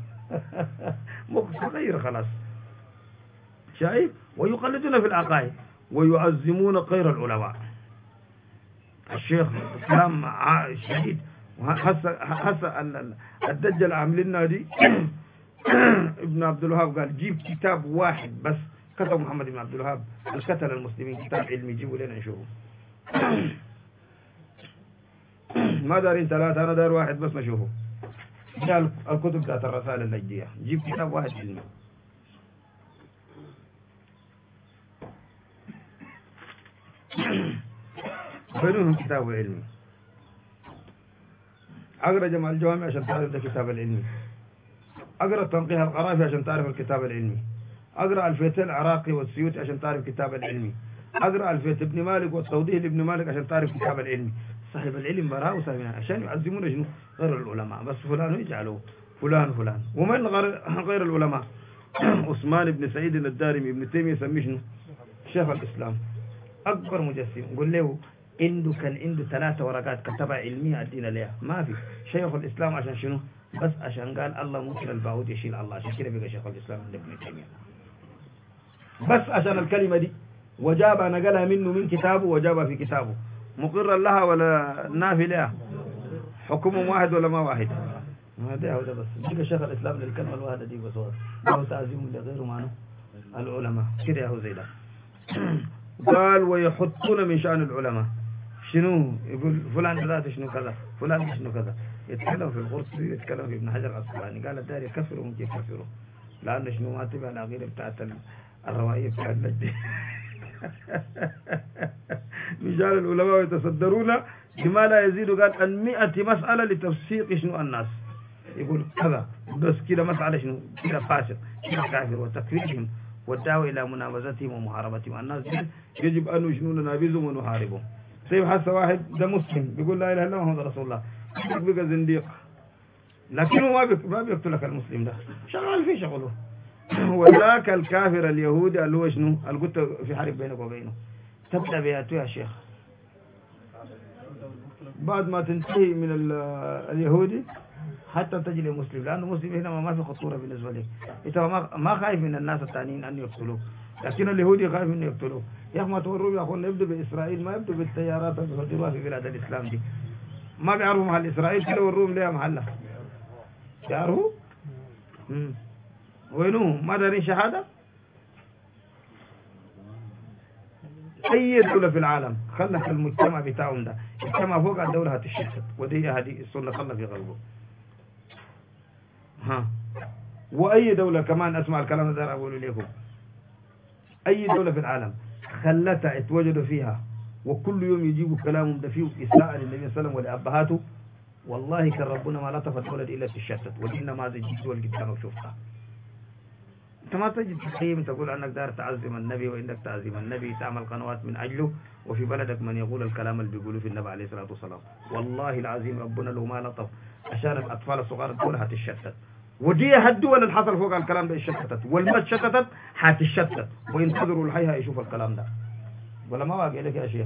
غير خلاص. شايف؟ ويقلدون في العقائد ويعزمون غير العلماء. الشيخ كلام شديد. وحسا الدجل عامل لنا دي ابن عبد الوهاب قال جيب كتاب واحد بس كتب محمد بن عبد الوهاب القتل المسلمين، كتاب علمي جيبوا لنا نشوفه. ما دارين 3 أنا دار واحد بس نشوفه. جاء الكتب ذات الرسائل النجدية، جيب كتاب واحد علمي. بينهم كتاب علمي. أقرأ جمع الجوامع عشان تعرف الكتاب العلمي. أقرأ تنقيح القرافي عشان تعرف الكتاب العلمي. أقرأ الفيتل العراقي والسيوطي عشان تعرف الكتاب العلمي. أقرأ ألفية ابن مالك والتوضيح لابن مالك عشان تعرف كتاب العلم. صاحب العلم براء وصاحب عشان يعزمون شنو غير العلماء، بس فلان يجعله فلان. ومن غير العلماء عثمان بن سعيد الدارمي ابن تيمية يسميه شنو شيخ الإسلام، أكبر مجسم. قل له كان عنده 3 ورقات كتبها علمية الدين لها، ما في شيخ الإسلام عشان شنو؟ بس عشان قال الله ممكن البعوض يشيل الله، عشان كده بقى شيخ الإسلام ابن تيمية، بس عشان الكلمة دي. وجابها نقلها منه من كتابه وجابها في كتابه، مقرا لها ولا نافي لها؟ حكمهم واحد ولا ما واحد؟ هذا هو ده بس. بقى شيخ الإسلام للكلمة الواحدة دي بس، هو تعزيم لغيره معنا العلماء كده هو زي ده. قال ويحطون من شأن العلماء شنو؟ يقول فلان ذات شنو كذا، فلان شنو كذا. يتكلم في القرطبي، يتكلم في ابن حجر العسقلاني، قال الدار يكفروا ممكن يكفروا، لأن شنو ما تبع العقيدة بتاعت الروائية بتاعت النجدة. رجال العلماء يتصدرون بما لا يزيد قال عن 100 مسألة لتفسيق شنو الناس. يقول كذا بس كده مسألة شنو كده فاسق كده كافر، وتكفيرهم والدعوة إلى منابذتهم ومحاربتهم. الناس يجب أن شنو ننابذهم ونحاربهم. طيب حتى واحد ده مسلم بيقول لا إله إلا الله محمد رسول الله، بقى زنديق، لكنه ما بيقتلك المسلم ده، شغال في شغله. وذاك الكافر اليهودي اللي هو شنو اللي قلت في حرب بينك وبينه، تبدأ بياته يا شيخ بعد ما تنتهي من اليهودي حتى تجي للمسلم، لأنه المسلم هنا ما في خطورة بالنسبة لك، أنت ما خايف من الناس الثانيين أن يقتلوه، لكن اليهودي خايف أن يقتلوه. يا أخي ما توروه يا أخوان، يبدو بإسرائيل، ما يبدو بالتيارات اللي بيصدروها في بلاد الإسلام دي، ما بيعرفوا محل إسرائيل كده وروهم ليها محلها، بيعرفوا؟ وينهم ما دارين شهادة؟ أي دولة في العالم خلت المجتمع بتاعهم ده اجتمع فوق الدولة هتشتت، ودي هذه السنة خلى في قلبه. وأي دولة كمان أسمع الكلام ده أقول لكم، أي دولة في العالم خلتها اتوجدوا فيها وكل يوم يجيبوا كلامهم ده فيه إساءة للنبي صلى الله عليه وسلم ولأبهاته، والله كان ربنا ما لطف الولد إلا تشتت. وإنما هذا الجيد والجدان وشوفها. أنت ما تجي تخيم تقول أنك دار تعزم النبي وإنك تعزم النبي تعمل قنوات من أجله، وفي بلدك من يقول الكلام اللي بيقوله في النبي عليه الصلاة والسلام. والله العظيم ربنا لو ما لطف عشان الأطفال الصغار دول هتشتت، ودي الدول اللي حصل فوق الكلام ده اتشتتت، والما اتشتتت هتشتت، وينتظروا الحي هيشوف الكلام ده. ولا ما واقع لك يا شيخ؟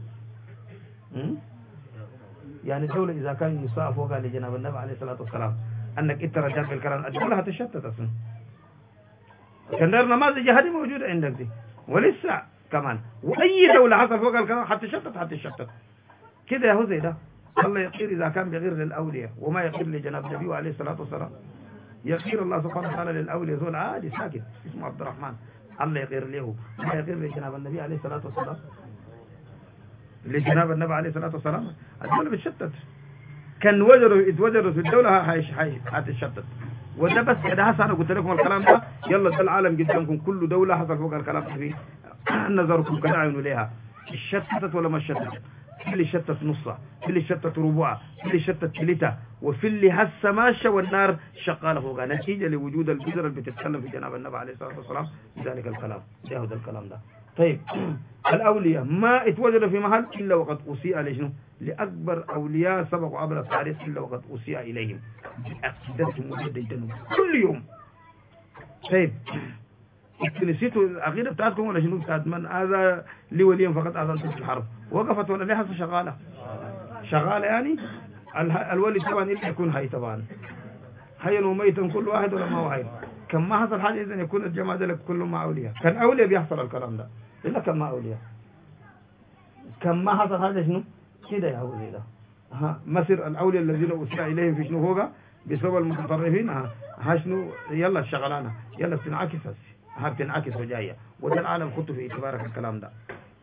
يعني الدولة إذا كان يساء فوقها لجناب النبي عليه الصلاة والسلام أنك أنت رجعت بالكلام، الدولة هتشتت أصلا. كان دار نماذج هذه موجودة عندك دي ولسه كمان، وأي دولة حصل فوق الكلام هتشتت كده يا هو زي ده. الله يقير إذا كان بغير للأولياء وما يقير لجناب النبي عليه الصلاة والسلام. يقير الله سبحانه وتعالى للأولياء زول عادي ساكت اسمه عبد الرحمن، الله يقير له، ما يقير لجناب النبي عليه الصلاة والسلام. لجناب النبي عليه الصلاة والسلام الدولة بتشتت، كان اتوجدوا في الدولة هتشتت. وده بس كده هسه أنا قلت لكم الكلام ده، يلا ده العالم قدامكم كل دولة حصل فوق الكلام فيه نظركم كناعين ليها، الشتت ولا ما الشتت؟ في اللي شتت نصها، في اللي شتت ربعها، في اللي شتت ثلثها، وفي اللي هسه ماشيه والنار شغاله فوقها، نتيجه لوجود البذره اللي بتتكلم في جناب النبي عليه الصلاه والسلام بذلك الكلام. ده هو الكلام ده. طيب الاولياء ما اتوجدوا في محل الا وقد اسيء لشنو؟ لاكبر اولياء سبقوا عبر التاريخ الا وقد اسيء اليهم بعقيدتهم وجديدهم كل يوم. طيب نسيتوا العقيده بتاعتكم ولا شنو؟ بتاعت من هذا لي وليا فقط اذنتم في الحرب وقفت ولا ليه هسه شغاله يعني؟ الولي طبعا إلا يكون حي طبعا، حيا وميتا كل واحد ولا ما هو حي. كم ما حصل حاجه اذا يكون الجماعه ذلك كلهم مع اولياء، كان اولياء بيحصل الكلام ده الا كم ما اولياء، كم ما حصل حاجه شنو كده يا ابو زيد. مصر الاولياء الذين اسيء اليهم في شنو فوق بسبب المتطرفين، ها شنو يلا الشغلانه يلا بتنعكس هسه، بتنعكس وجايه، وده العالم خطوا في اعتبارك الكلام ده.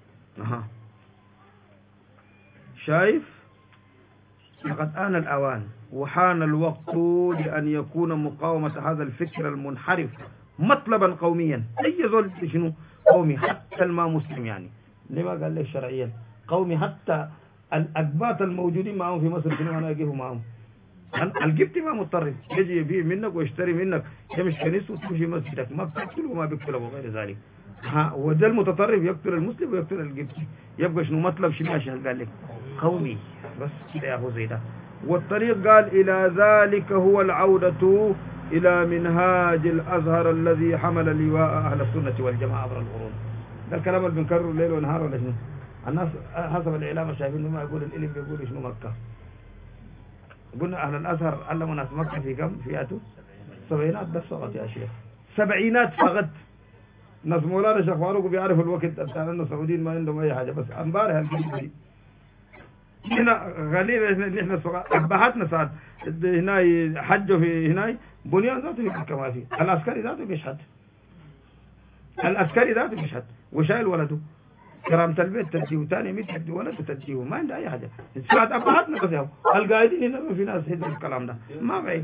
شايف؟ لقد آن الأوان وحان الوقت لأن يكون مقاومة هذا الفكر المنحرف مطلبا قوميا. أي زول شنو قومي، حتى الما مسلم يعني، لما قال لك شرعيا قومي، حتى الأقباط الموجودين معهم في مصر شنو أنا أجيبه معهم؟ الجبت ما مضطرب يجي يبيع منك ويشتري منك، يمشي كنيسة وتمشي مسجدك، ما بتقتله وما بيقتله وغير ذلك. ها وده المتطرف يقتل المسلم ويقتل القبطي، يبقى شنو مطلب شنو عشان قال لك قومي بس كده يا أخو زيدا. والطريق قال إلى ذلك هو العودة إلى منهاج الأزهر الذي حمل لواء أهل السنة والجماعة عبر القرون. ده الكلام اللي بنكرره ليل ونهار ولا شنو؟ الناس حسب الإعلام شايفين ما يقول الإلم بيقول شنو مكة. قلنا أهل الأزهر علموا ناس مكة في كم فئاته؟ 70 بس فقط يا شيخ، 70 فقط. ناس مولانا شيخ فاروق بيعرفوا الوقت بتاع أن السعوديين ما عندهم أي حاجة، بس امبارح الجديد هنا غالبا نحن أبهاتنا ساعات هنا حجوا في هنا بنيان ذاته في مكة ما في، العسكري ذاته بيشهد، العسكري ذاته بيشهد وشايل ولده كرامة البيت تديه ثاني 100 تديه ولده تديه ما عنده أي حاجة. ساعات أبهاتنا بس القاعدين هنا في ناس هذا الكلام ده ما بعيد.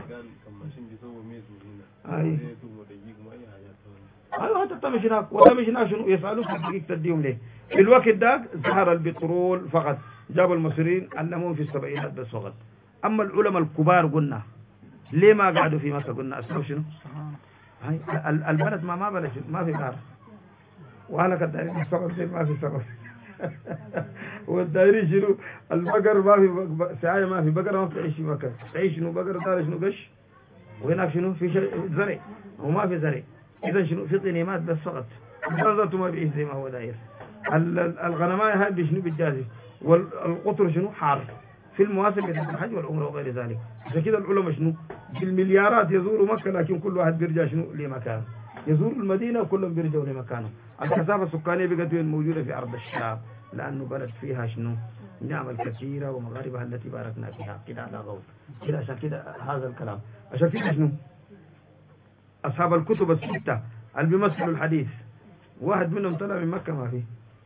أيوة حتى تمشي هناك وتمشي هناك شنو يسألوك دقيقة تديهم ليه؟ في الوقت ده ظهر البترول فقط، جابوا المصريين علموهم في السبعينات بس فقط. أما العلماء الكبار قلنا ليه ما قعدوا في مكة؟ قلنا أسباب شنو؟ هاي البلد ما بلد ما في بحر، وأنا كدايرين السفر ما في سفر والدايرين شنو؟ البقر ما في سعاية، ما في بقرة ما بتعيش في مكة، تعيش شنو بقرة دار شنو قش، وهناك شنو في زرع وما في زرع. إذا شنو في طينيمات بس فقط، البرزة ما بيعيش زي ما هو داير. الغنماء هاي بشنو بالجازي، والقطر شنو حار في المواسم بتاعت الحج والعمرة وغير ذلك. عشان كده العلماء شنو بالمليارات يزوروا مكة، لكن كل واحد بيرجع شنو لمكانه، يزور المدينة وكلهم بيرجعوا لمكانه. الكثافة السكانية بقت موجودة في أرض الشام، لأنه بلد فيها شنو نعم الكثيرة ومغاربها التي باركنا فيها كده على غوث كده. عشان كده هذا الكلام. عشان كده شنو أصحاب الكتب الستة اللي بيمثلوا الحديث واحد منهم طلع من مكة ما فيه.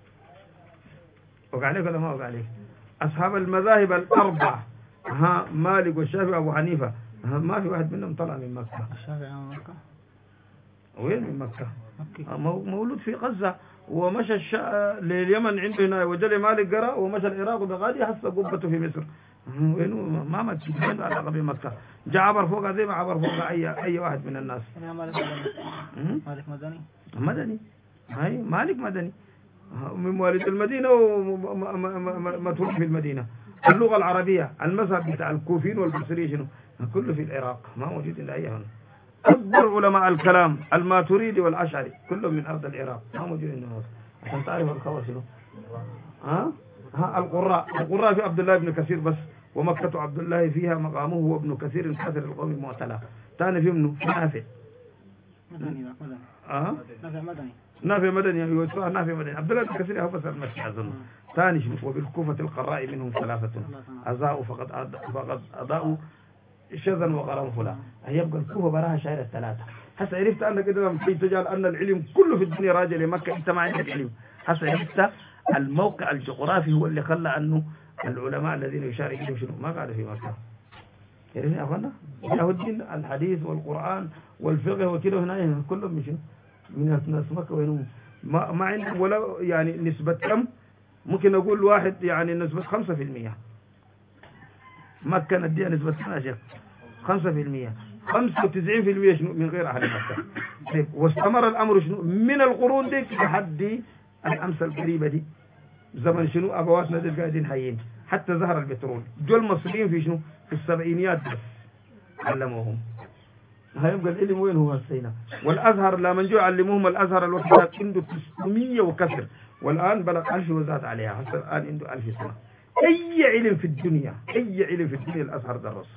وقع عليك ولا ما وقع عليك؟ أصحاب المذاهب الأربع مالك والشافعي وأبو حنيفة ما في واحد منهم طلع من مكة. الشافعي من مكة؟ وين من مكة؟ مولود في غزة ومشى لليمن عنده هنا وجل مالك قرأ ومشى العراق بغادي حس قبته في مصر. وينه ما مكي ما عنده علاقة بمكة. جاء عبر فوق زي ما عبر فوق أي واحد من الناس. مالك مدني. مدني هاي مالك مدني من مواليد المدينة ومتولد في المدينة. اللغة العربية المذهب بتاع الكوفيين والبصريين شنو كله في العراق ما موجود إلا أي هنا. أكبر علماء الكلام الماتريدي والأشعري كلهم من أرض العراق ما موجود إلا عشان تعرف الخبر شنو. القراء في عبد الله بن كثير بس، ومكة عبد الله فيها مقامه وابن كثير الكثير القومي معتلى. ثاني في منه نافع مدني. نافع مدني. نافع مدني يسوع نافع مدني. عبد الله بن كثير هو بس المسيح أظن. ثاني شنو وبالكوفة القراء منهم 3 أضاءوا فقد أضاءوا شذا وقرنفلا. يبقى الكوفة براها شايلة 3. هسه عرفت أنك كده لما تجعل أن العلم كله في الدنيا راجع لمكة أنت ما عندك علم. هسه عرفت الموقع الجغرافي هو اللي خلى أنه العلماء الذين يشاركون شنو ما قعدوا في مكة. يعني يا أخوانا جاءوا الدين الحديث والقرآن والفقه وكده هنا كلهم من شنو من ناس مكة وينهم ما عندهم ولا يعني نسبة كم ممكن أقول واحد يعني نسبة 5%. مكة نديها نسبة كم شيخ 5%. 95% شنو من غير أهل مكة. واستمر الأمر شنو من القرون دي لحد الأمس القريبة دي زمن شنو أبواتنا دي قاعدين حيين حتى ظهر البترول. جو المصريين في شنو في السبعينيات بس علموهم. هيبقى العلم وين هو السينا. والأزهر لما جو علموهم الأزهر الوقت عنده 900 وكسر والآن بلغ 1000 وزاد عليها. حتى الآن عنده 1000 سنة. أي علم في الدنيا الأزهر درسه.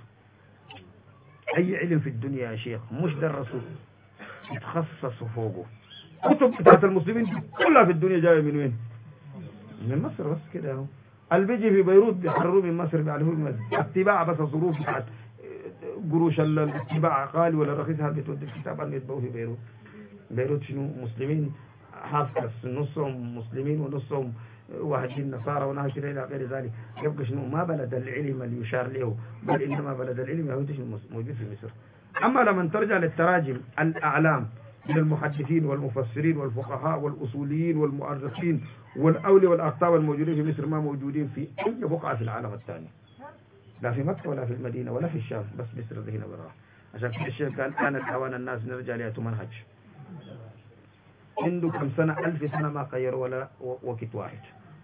أي علم في الدنيا يا شيخ مش درسوه يتخصصوا فوقه. كتب بتاعت المسلمين كلها في الدنيا جاية من وين؟ من مصر بس كده اهو. اللي بيجي في بيروت بيحرروا من مصر بيعرفوا من اتباع بس الظروف بتاعت قروش الاتباع غالي ولا رخيص هل بتودي الكتاب اللي يتبعوه في بيروت شنو مسلمين حافظ نصهم مسلمين ونصهم واحدين نصارى وناس إلى غير ذلك. يبقى شنو ما بلد العلم اللي يشار له بل إنما بلد العلم يهودي شنو موجود في مصر. أما لما ترجع للتراجم الأعلام من المحدثين والمفسرين والفقهاء والأصوليين والمؤرخين والأولياء والأقطاب الموجودين في مصر ما موجودين في أي بقعة في العالم الثاني لا في مكة ولا في المدينة ولا في الشام بس مصر هنا برا. عشان كده الشيخ قال كان الأوان الناس نرجع ليأتوا منهج عنده كم سنة 1000 سنة ما غير ولا وقت واحد.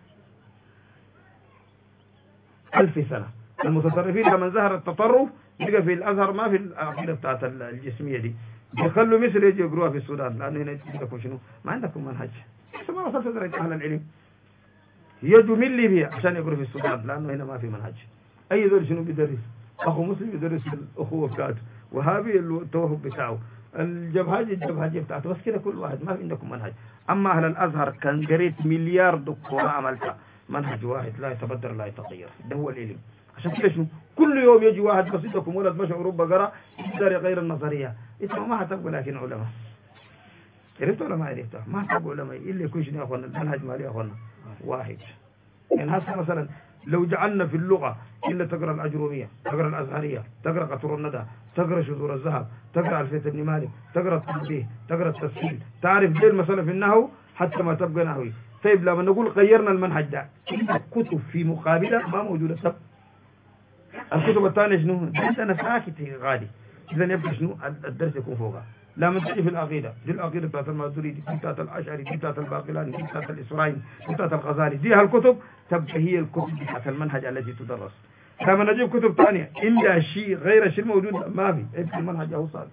1000 سنة. المتطرفين لما ظهر التطرف بقى في الأزهر ما في العقيدة بتاعت الجسمية دي، بيخلوا مصر يجي يقروها في السودان، لأنه هنا عندكم شنو؟ ما عندكم منهج، لسه ما وصلت درجة أهل العلم يجوا من ليبيا عشان يقروا في السودان، لأنه هنا ما في منهج. أي دول شنو بيدرس؟ أخو مسلم يدرس الأخوة بتاعته، وهابي التوهب بتاعه، الجبهجي بتاعته، بس كده كل واحد ما في عندكم منهج. أما أهل الأزهر كان قريت مليار دكتوراه عملتها، منهج واحد لا يتبدل لا يتغير، ده هو العلم. عشان كده شنو؟ كل يوم يجي واحد بس عندكم ولد مشى أوروبا قرأ يقدر يغير النظرية، اسمه ما هتبقوا لكن علماء. عرفت ولا ما عرفت؟ ما هتبقوا علماء إلا يكون شنو يا أخوانا؟ المنهج مالي يا أخوانا واحد. يعني هسه مثلا لو جعلنا في اللغة إلا تقرأ الأجرومية، تقرأ الأزهرية، تقرأ قطر الندى، تقرأ شذور الذهب، تقرأ الفيت بن مالك، تقرأ التنبيه، تقرأ التسهيل، تعرف دي المسألة في النحو حتى ما تبقى نحوي. طيب لما نقول غيرنا المنهج ده، كتب في مقابلة ما موجودة سب. الكتب الثانية شنو؟ عندنا ساكت غادي. إذا يبقى شنو؟ الدرس يكون فوقها. لما تجي في العقيدة، دي العقيدة بتاعت الماتريدي، دي بتاعت الأشعري، دي بتاعت الباقلاني، دي بتاعت الإسرائيلي، دي بتاعت الغزالي، دي هالكتب تبقى هي الكتب بتاعت المنهج التي تدرس. لما نجيب كتب ثانية إلا شيء غير الشيء الموجود ما في، المنهج هو صار.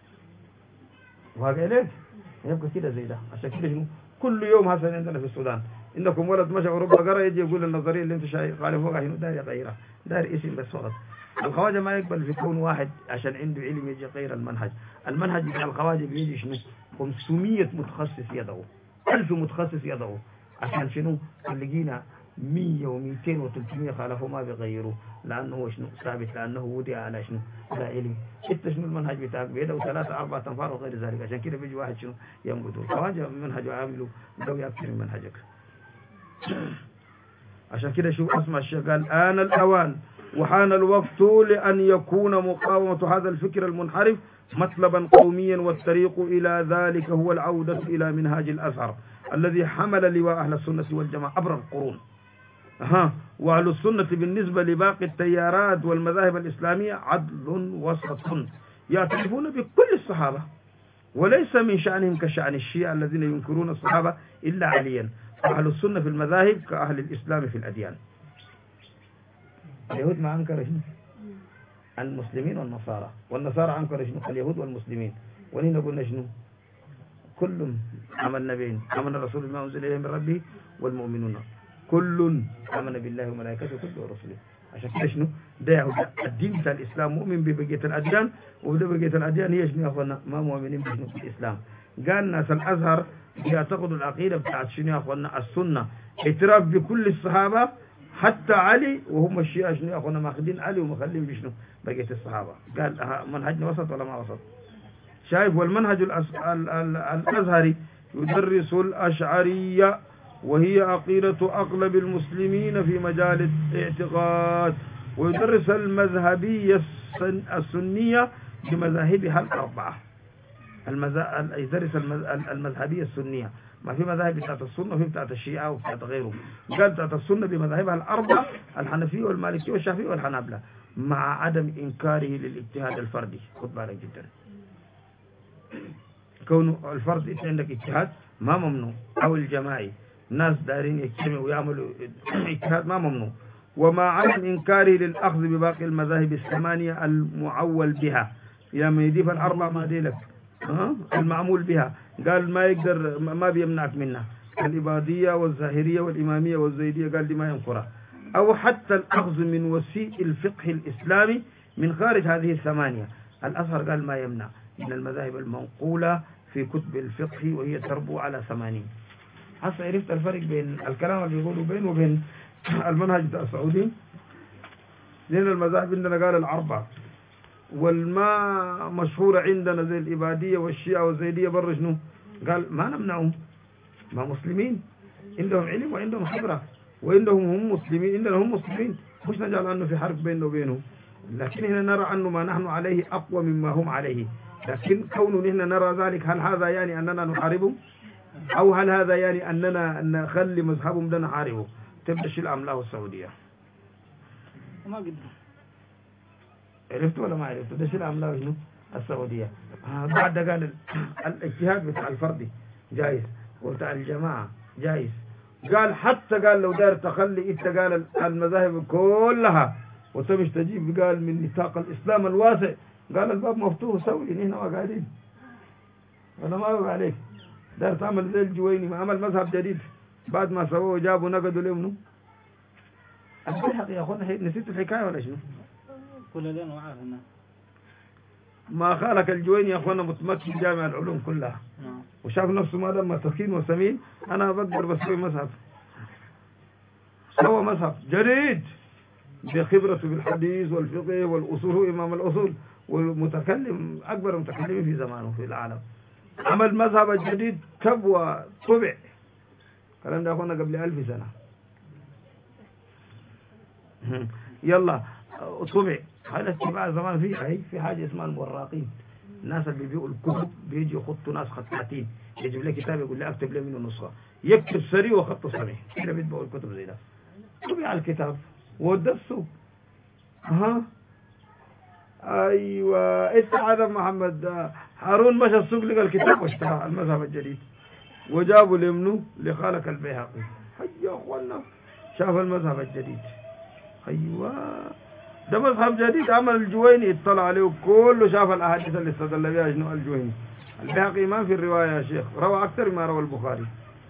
وهذا ليش؟ يبقى كده زي ده. عشان كده شنو؟ كل يوم هسه عندنا في السودان عندكم ولد مشى أوروبا قرأ يجي يقول النظرية اللي أنت شايف قال فوقها شنو؟ داير يغيرها، داير اسم بس فقط. الخواجة ما يقبل في كون واحد عشان عنده علم يجي غير المنهج. المنهج بتاع الخواجة بيجي شنو؟ 500 متخصص يدعو، 1000 متخصص يدعو، عشان شنو؟ لقينا 100 و200 و300 خالفوا ما بيغيروا، لأنه هو شنو؟ ثابت، لأنه ودي على شنو؟ على علم. انت شنو المنهج بتاعك؟ بيدعو 3 4 أنفار وغير ذلك، عشان كده بيجي واحد شنو؟ ينقضوا. الخواجة منهجه عامله بدو أكثر من منهجك. عشان كده شوف اسمع الشيخ قال آن الأوان وحان الوقت لأن يكون مقاومة هذا الفكر المنحرف مطلبا قوميا، والطريق إلى ذلك هو العودة إلى منهاج الأزهر الذي حمل لواء أهل السنة والجماعة عبر القرون. وأهل السنة بالنسبة لباقي التيارات والمذاهب الإسلامية عدل وسط يعترفون بكل الصحابة، وليس من شأنهم كشأن الشيعة الذين ينكرون الصحابة إلا عليا. أهل السنة في المذاهب كأهل الإسلام في الأديان. اليهود ما أنكر شنو؟ المسلمين والنصارى، والنصارى أنكر شنو؟ اليهود والمسلمين. ونحن قلنا شنو؟ كل عملنا بين آمن الرسول بما أنزل إليه من ربه والمؤمنون كل آمن بالله وملائكته كله ورسله. عشان كده شنو؟ ده الدين بتاع الإسلام مؤمن ببقية الأديان، وده بقية الأديان هي شنو يا أخوانا؟ ما مؤمنين بشنو في الإسلام. قال ناس الأزهر بيعتقدوا العقيدة بتاعت شنو يا أخوانا؟ السنة، اعتراف بكل الصحابة حتى علي، وهم الشيعة شنو يا أخوانا؟ ماخذين علي ومخلين بشنو؟ بقية الصحابة. قال منهجنا وسط ولا ما وسط؟ شايف؟ والمنهج الأزهري يدرس الأشعرية وهي عقيدة أغلب المسلمين في مجال الاعتقاد، ويدرس المذهبية السنية بمذاهبها الأربعة. يدرس المذهبية السنية، ما في مذاهب بتاعت السنة وفي بتاعت الشيعة وبتاعت غيره. قال بتاعت السنة بمذاهبها الأربعة، الحنفية والمالكية والشافعية والحنابلة، مع عدم إنكاره للاجتهاد الفردي. خد بالك جدا، كونه الفرد انت عندك اجتهاد ما ممنوع، او الجماعي ناس دارين يجتمعوا ويعملوا اجتهاد ما ممنوع، وما عدم انكاره للاخذ بباقي المذاهب الثمانيه المعول بها. لما يضيف الاربع ما دي لك المعمول بها، قال ما يقدر ما بيمنعك منها، الإباضية والظاهرية والإمامية والزيدية قال دي ما ينكرها، أو حتى الأخذ من وسيء الفقه الإسلامي من خارج هذه الثمانية. الأزهر قال ما يمنع من المذاهب المنقولة في كتب الفقه، وهي تربو على 80. هسه عرفت الفرق بين الكلام اللي بيقولوا بين وبين المنهج بتاع السعودي. لأن المذاهب عندنا قال الأربعة، والما مشهورة عندنا زي الإبادية والشيعة والزيدية بر شنو؟ قال ما نمنعهم، ما مسلمين عندهم علم وعندهم خبرة وعندهم هم مسلمين، عندنا هم مسلمين، مش نجعل أنه في حرب بيننا وبينهم، لكن هنا نرى أنه ما نحن عليه أقوى مما هم عليه. لكن كونه نحن نرى ذلك، هل هذا يعني أننا نحاربهم؟ أو هل هذا يعني أننا نخلي مذهبهم ده نحاربه؟ تبدأ شيء الأملاء السعودية. ما قدر. عرفت ولا ما عرفت؟ ده شيء الأملاء شنو؟ السعودية. بعد قال الاجتهاد بتاع الفردي، جايز. وبتاع الجماعة جايز. قال حتى قال لو دار تخلي انت قال المذاهب كلها وتمش تجيب قال من نطاق الإسلام الواسع، قال الباب مفتوح سوي هنا وقاعدين، أنا ما أقول عليك. دار تعمل زي الجويني ما عمل مذهب جديد بعد ما سووه جابوا نقدوا ليه منه. البيهقي يا أخوانا نسيت الحكاية ولا شنو؟ كل ده وعارف هنا ما خالك الجويني يا أخوانا متمكن جامع العلوم كلها وشاف نفسه ما دام مسكين وسمين أنا بقدر بسوي مذهب، سوى مذهب جديد بخبرته بالحديث والفقه والأصول، هو إمام الأصول ومتكلم أكبر متكلم في زمانه في العالم. عمل مذهب الجديد كبوة طبع الكلام ده أخوانا قبل 1000 سنة. يلا طبع هذا اتباع زمان فيه في حاجة اسمها الموراقين، الناس اللي بيبيعوا الكتب بيجي يخطوا ناس خطاتين، يجيب لي كتاب يقول لي اكتب لي منه نسخة، يكتب سريع وخطه صريح كده بيتبعوا الكتب زي ده. طبع الكتاب وودى السوق. ايوه استعاذ محمد هارون مشى السوق لقى الكتاب واشترى المذهب الجديد وجابوا لمنه لخالك البيهقي. هيا اخوانا شاف المذهب الجديد. ايوه ده مذهب جديد عمل الجويني اطلع عليه كله شاف الاحاديث اللي استدل بها شنو الجويني. البيهقي ما في الروايه يا شيخ روى اكثر ما روى البخاري.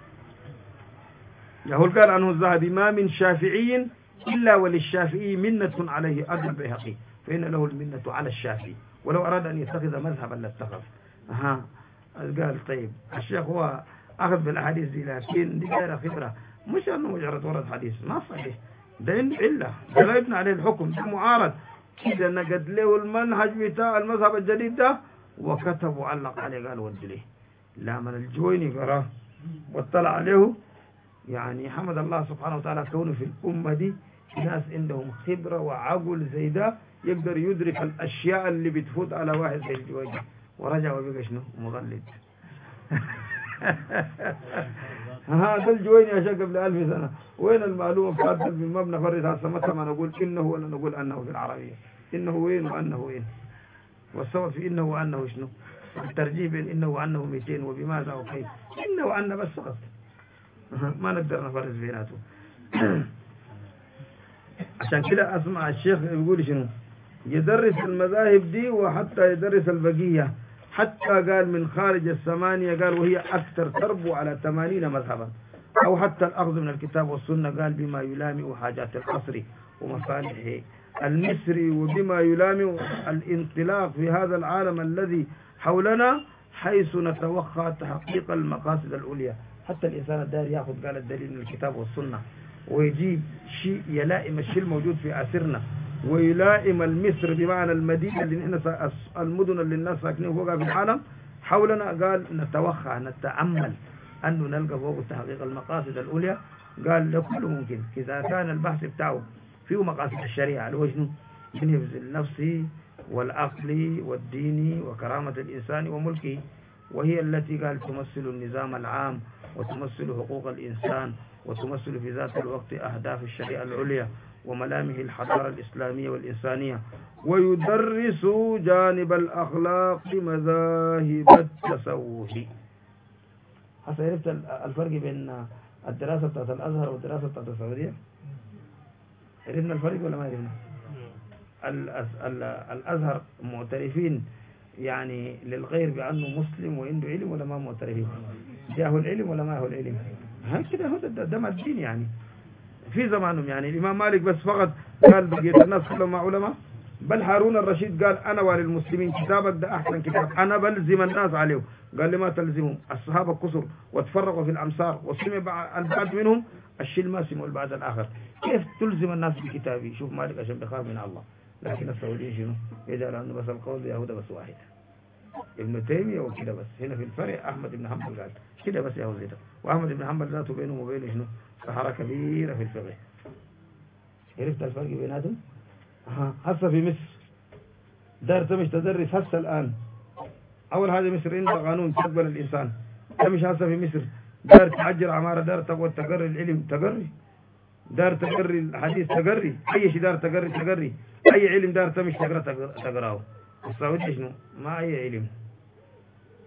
يقول قال عنه الذهبي ما من شافعي الا وللشافعي منة عليه ادى البيهقي فإن له المنة على الشافعي ولو أراد أن يتخذ مذهبا لاتخذ. قال طيب الشيخ هو أخذ بالأحاديث دي لكن دي غير خبرة مش أنه مجرد ورد حديث ما صحيح ده علة ده لا يبنى عليه الحكم ده معارض كده نقد له المنهج بتاع المذهب الجديد ده وكتب وعلق عليه قال ود ليه. لا من الجويني قراه واطلع عليه يعني حمد الله سبحانه وتعالى كونه في الأمة دي ناس عندهم خبرة وعقل زي ده يقدر يدرك الأشياء اللي بتفوت على واحد زي الجويني ورجع وبقى شنو مغلد. هذا الجويني يا شيخ قبل 1000 سنة وين المعلومة بتاعت المبنى فرد هسه متى ما نقول إنه ولا نقول أنه في العربية إنه وين وأنه وين والسبب في إنه وأنه شنو الترجيح بين إنه وأنه 200 وبماذا وكيف إنه وأنه بس فقط ما نقدر نفرز بيناته. عشان كده أسمع الشيخ يقول شنو يدرس المذاهب دي وحتى يدرس البقية حتى قال من خارج الثمانية قال وهي أكثر تربو على 80 مذهبا أو حتى الأخذ من الكتاب والسنة قال بما يلامئ حاجات العصر ومصالحه المصري وبما يلامئ الانطلاق في هذا العالم الذي حولنا حيث نتوخى تحقيق المقاصد العليا. حتى الإنسان الداري يأخذ قال الدليل من الكتاب والسنة ويجيب شيء يلائم الشيء الموجود في عصرنا ويلائم المصر بمعنى المدينة اللي نحن المدن اللي الناس ساكنين فوقها في العالم حولنا قال نتوخى نتأمل أنه نلقى فوق تحقيق المقاصد العليا. قال لكل ممكن إذا كان البحث بتاعه فيه مقاصد الشريعة اللي هو شنو من حفظ النفس والعقل والدين وكرامة الإنسان وملكه وهي التي قال تمثل النظام العام وتمثل حقوق الإنسان وتمثل في ذات الوقت أهداف الشريعة العليا وملامح الحضارة الإسلامية والإنسانية ويدرس جانب الأخلاق مذاهب التصوف. هسه عرفت الفرق بين الدراسة بتاعت الأزهر والدراسة بتاعت السعودية؟ عرفنا الفرق ولا ما عرفنا؟ الأزهر معترفين يعني للغير بأنه مسلم وعنده علم ولا ما معترفين؟ جاهه العلم ولا ما هو العلم؟ هكذا هو ده الدين يعني في زمانهم. يعني الإمام مالك بس فقط قال بقية الناس كلهم مع علماء بل هارون الرشيد قال أنا وللمسلمين كتابك ده أحسن كتاب أنا بلزم الناس عليه. قال لي ما تلزمهم الصحابة كسر وتفرقوا في الأمصار وسمع البعض منهم الشيء ما سمعوا البعض الآخر كيف تلزم الناس بكتابي؟ شوف مالك عشان بخاف من الله. لكن السعوديين شنو يجعل عنه بس القول يهودا بس واحد ابن تيمية وكده بس. هنا في الفرق أحمد بن حنبل قال كده بس يهودا ده وأحمد بن حنبل ذاته بينهم وبينه شنو صحراء كبيرة في الفقه. عرفت الفرق بيناتهم؟ هسه في مصر دار تمش تدرس هسه الآن أول حاجة مصر عندها قانون تقبل الإنسان تمش هسه في مصر دار تعجر عمارة دار تقول تقري العلم تقري دار تقري الحديث تقري أي شيء دار تقري أي علم دار تمش تقراه. السعودية شنو ما أي علم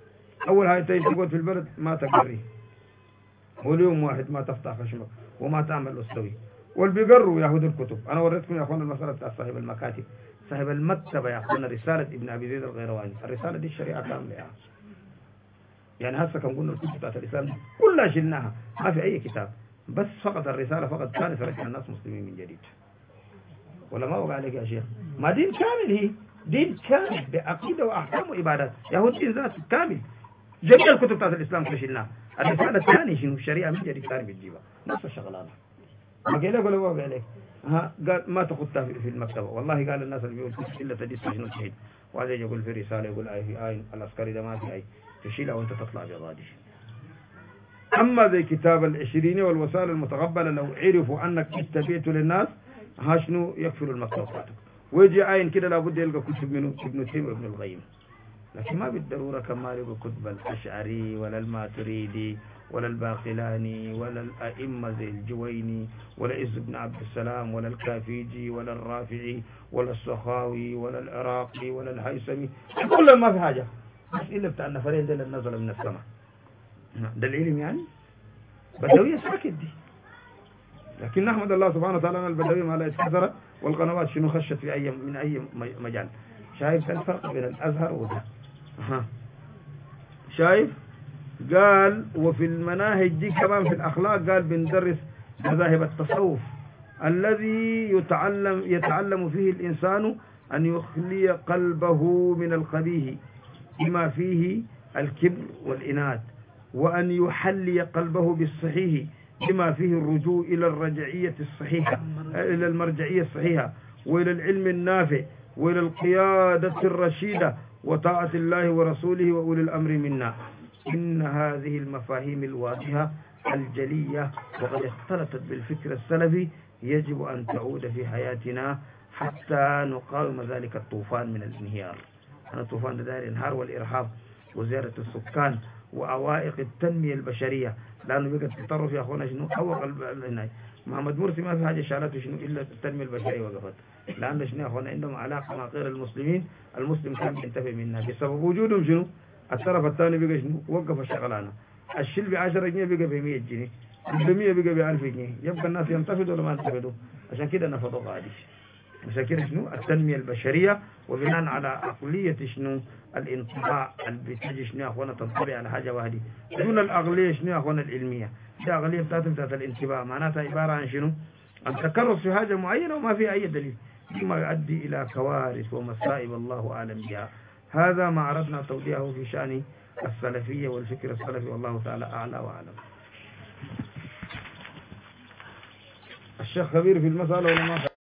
أول هاي تقعد في البلد ما تقري، واليوم واحد ما تفتح خشمك وما تعمل أستوي، والبيقروا ياخذوا الكتب. أنا وريتكم يا أخوانا المسألة بتاع صاحب المكاتب، صاحب المكتبة يا أخوانا رسالة ابن أبي زيد القيرواني، الرسالة دي الشريعة كاملة يعني هسه كم قلنا الكتب بتاعت الإسلام كلها شلناها، ما في أي كتاب، بس فقط الرسالة فقط كانت ترجع الناس مسلمين من جديد. ولا ما وقع عليك يا شيخ؟ ما دين كامل، هي دين كامل بعقيدة وأحكام وعبادات، يهود دين ذات كامل. جميع الكتب بتاعت الإسلام كشلناها. الرسالة الثانية شنو؟ الشريعة من جديد ثاني بتجيبها، نفس الشغلانة. ما قال لك ولا ما قال لك؟ ها قال ما تخطها في المكتبة، والله قال الناس اللي بيقول إلا تدريس شنو شهيد، وهذا يقول في رسالة يقول أي في آي العسكري ده ما في أي، تشيلها وأنت تطلع بغادي. أما زي كتاب العشرين والوسائل المتقبلة لو عرفوا أنك اتبعت للناس ها شنو يقفلوا المكتبة بتاعتك، ويجي عين كده لابد يلقى كتب منه ابن تيمية وابن القيم، لكن ما بالضرورة كما يلقى كتب الأشعري ولا الماتريدي ولا الباقلاني ولا الأئمة زي الجويني ولا عز بن عبد السلام ولا الكافيجي ولا الرافعي ولا السخاوي ولا العراقي ولا الهيثمي، كلهم ما في حاجة، بس إلا بتاع النفرين دول اللي نزل من السماء. ده العلم يعني بدوية ساكت دي، لكن نحمد الله سبحانه وتعالى أن البدوية ما لا يتكثر، والقنوات شنو خشت في أي من أي مجال. شايف الفرق بين الأزهر وده؟ شايف؟ قال وفي المناهج دي كمان في الأخلاق قال بندرس مذاهب التصوف الذي يتعلم فيه الإنسان أن يخلي قلبه من القبيح بما فيه الكبر والإناد، وأن يحلي قلبه بالصحيح بما فيه الرجوع إلى الرجعية الصحيحة، إلى المرجعية الصحيحة، وإلى العلم النافع، وإلى القيادة الرشيدة، وطاعة الله ورسوله وأولي الأمر منا. إن هذه المفاهيم الواضحة الجلية وقد اختلطت بالفكر السلفي يجب أن تعود في حياتنا حتى نقاوم ذلك الطوفان من الانهيار. أنا طوفان ده الانهار والإرهاب وزيادة السكان وعوائق التنمية البشرية، لأنه بقى التطرف يا أخونا شنو أوق محمد مرسي ما في حاجة شالته شنو إلا التنمية البشرية وقفت، لأن شنو يا أخونا عندهم علاقة مع غير المسلمين، المسلم كان ينتفع منها بسبب وجودهم شنو الطرف الثاني بقى شنو وقف الشغلانة. الشيل ب10 جنيه بقى ب100 جنيه، ال100 بقى ب1000 جنيه، يبقى الناس ينتفضوا ولا ما ينتفضوا؟ عشان كده نفضوا غادي. عشان كده شنو التنمية البشرية وبناء على عقلية شنو الانطباع اللي بتجي شنو يا اخوانا تنطبع على حاجة واحدة دون الأغلية شنو يا اخوانا العلمية، دي أغلية بتاعت الانطباع، معناتها عبارة عن شنو عن تكرس في حاجة معينة وما في أي دليل، مما يؤدي إلى كوارث ومصائب الله أعلم بها. هذا ما عرضنا توضيحه في شأن السلفية والفكر السلفي، والله تعالى أعلى وأعلم. الشيخ خبير في المسألة ولا ما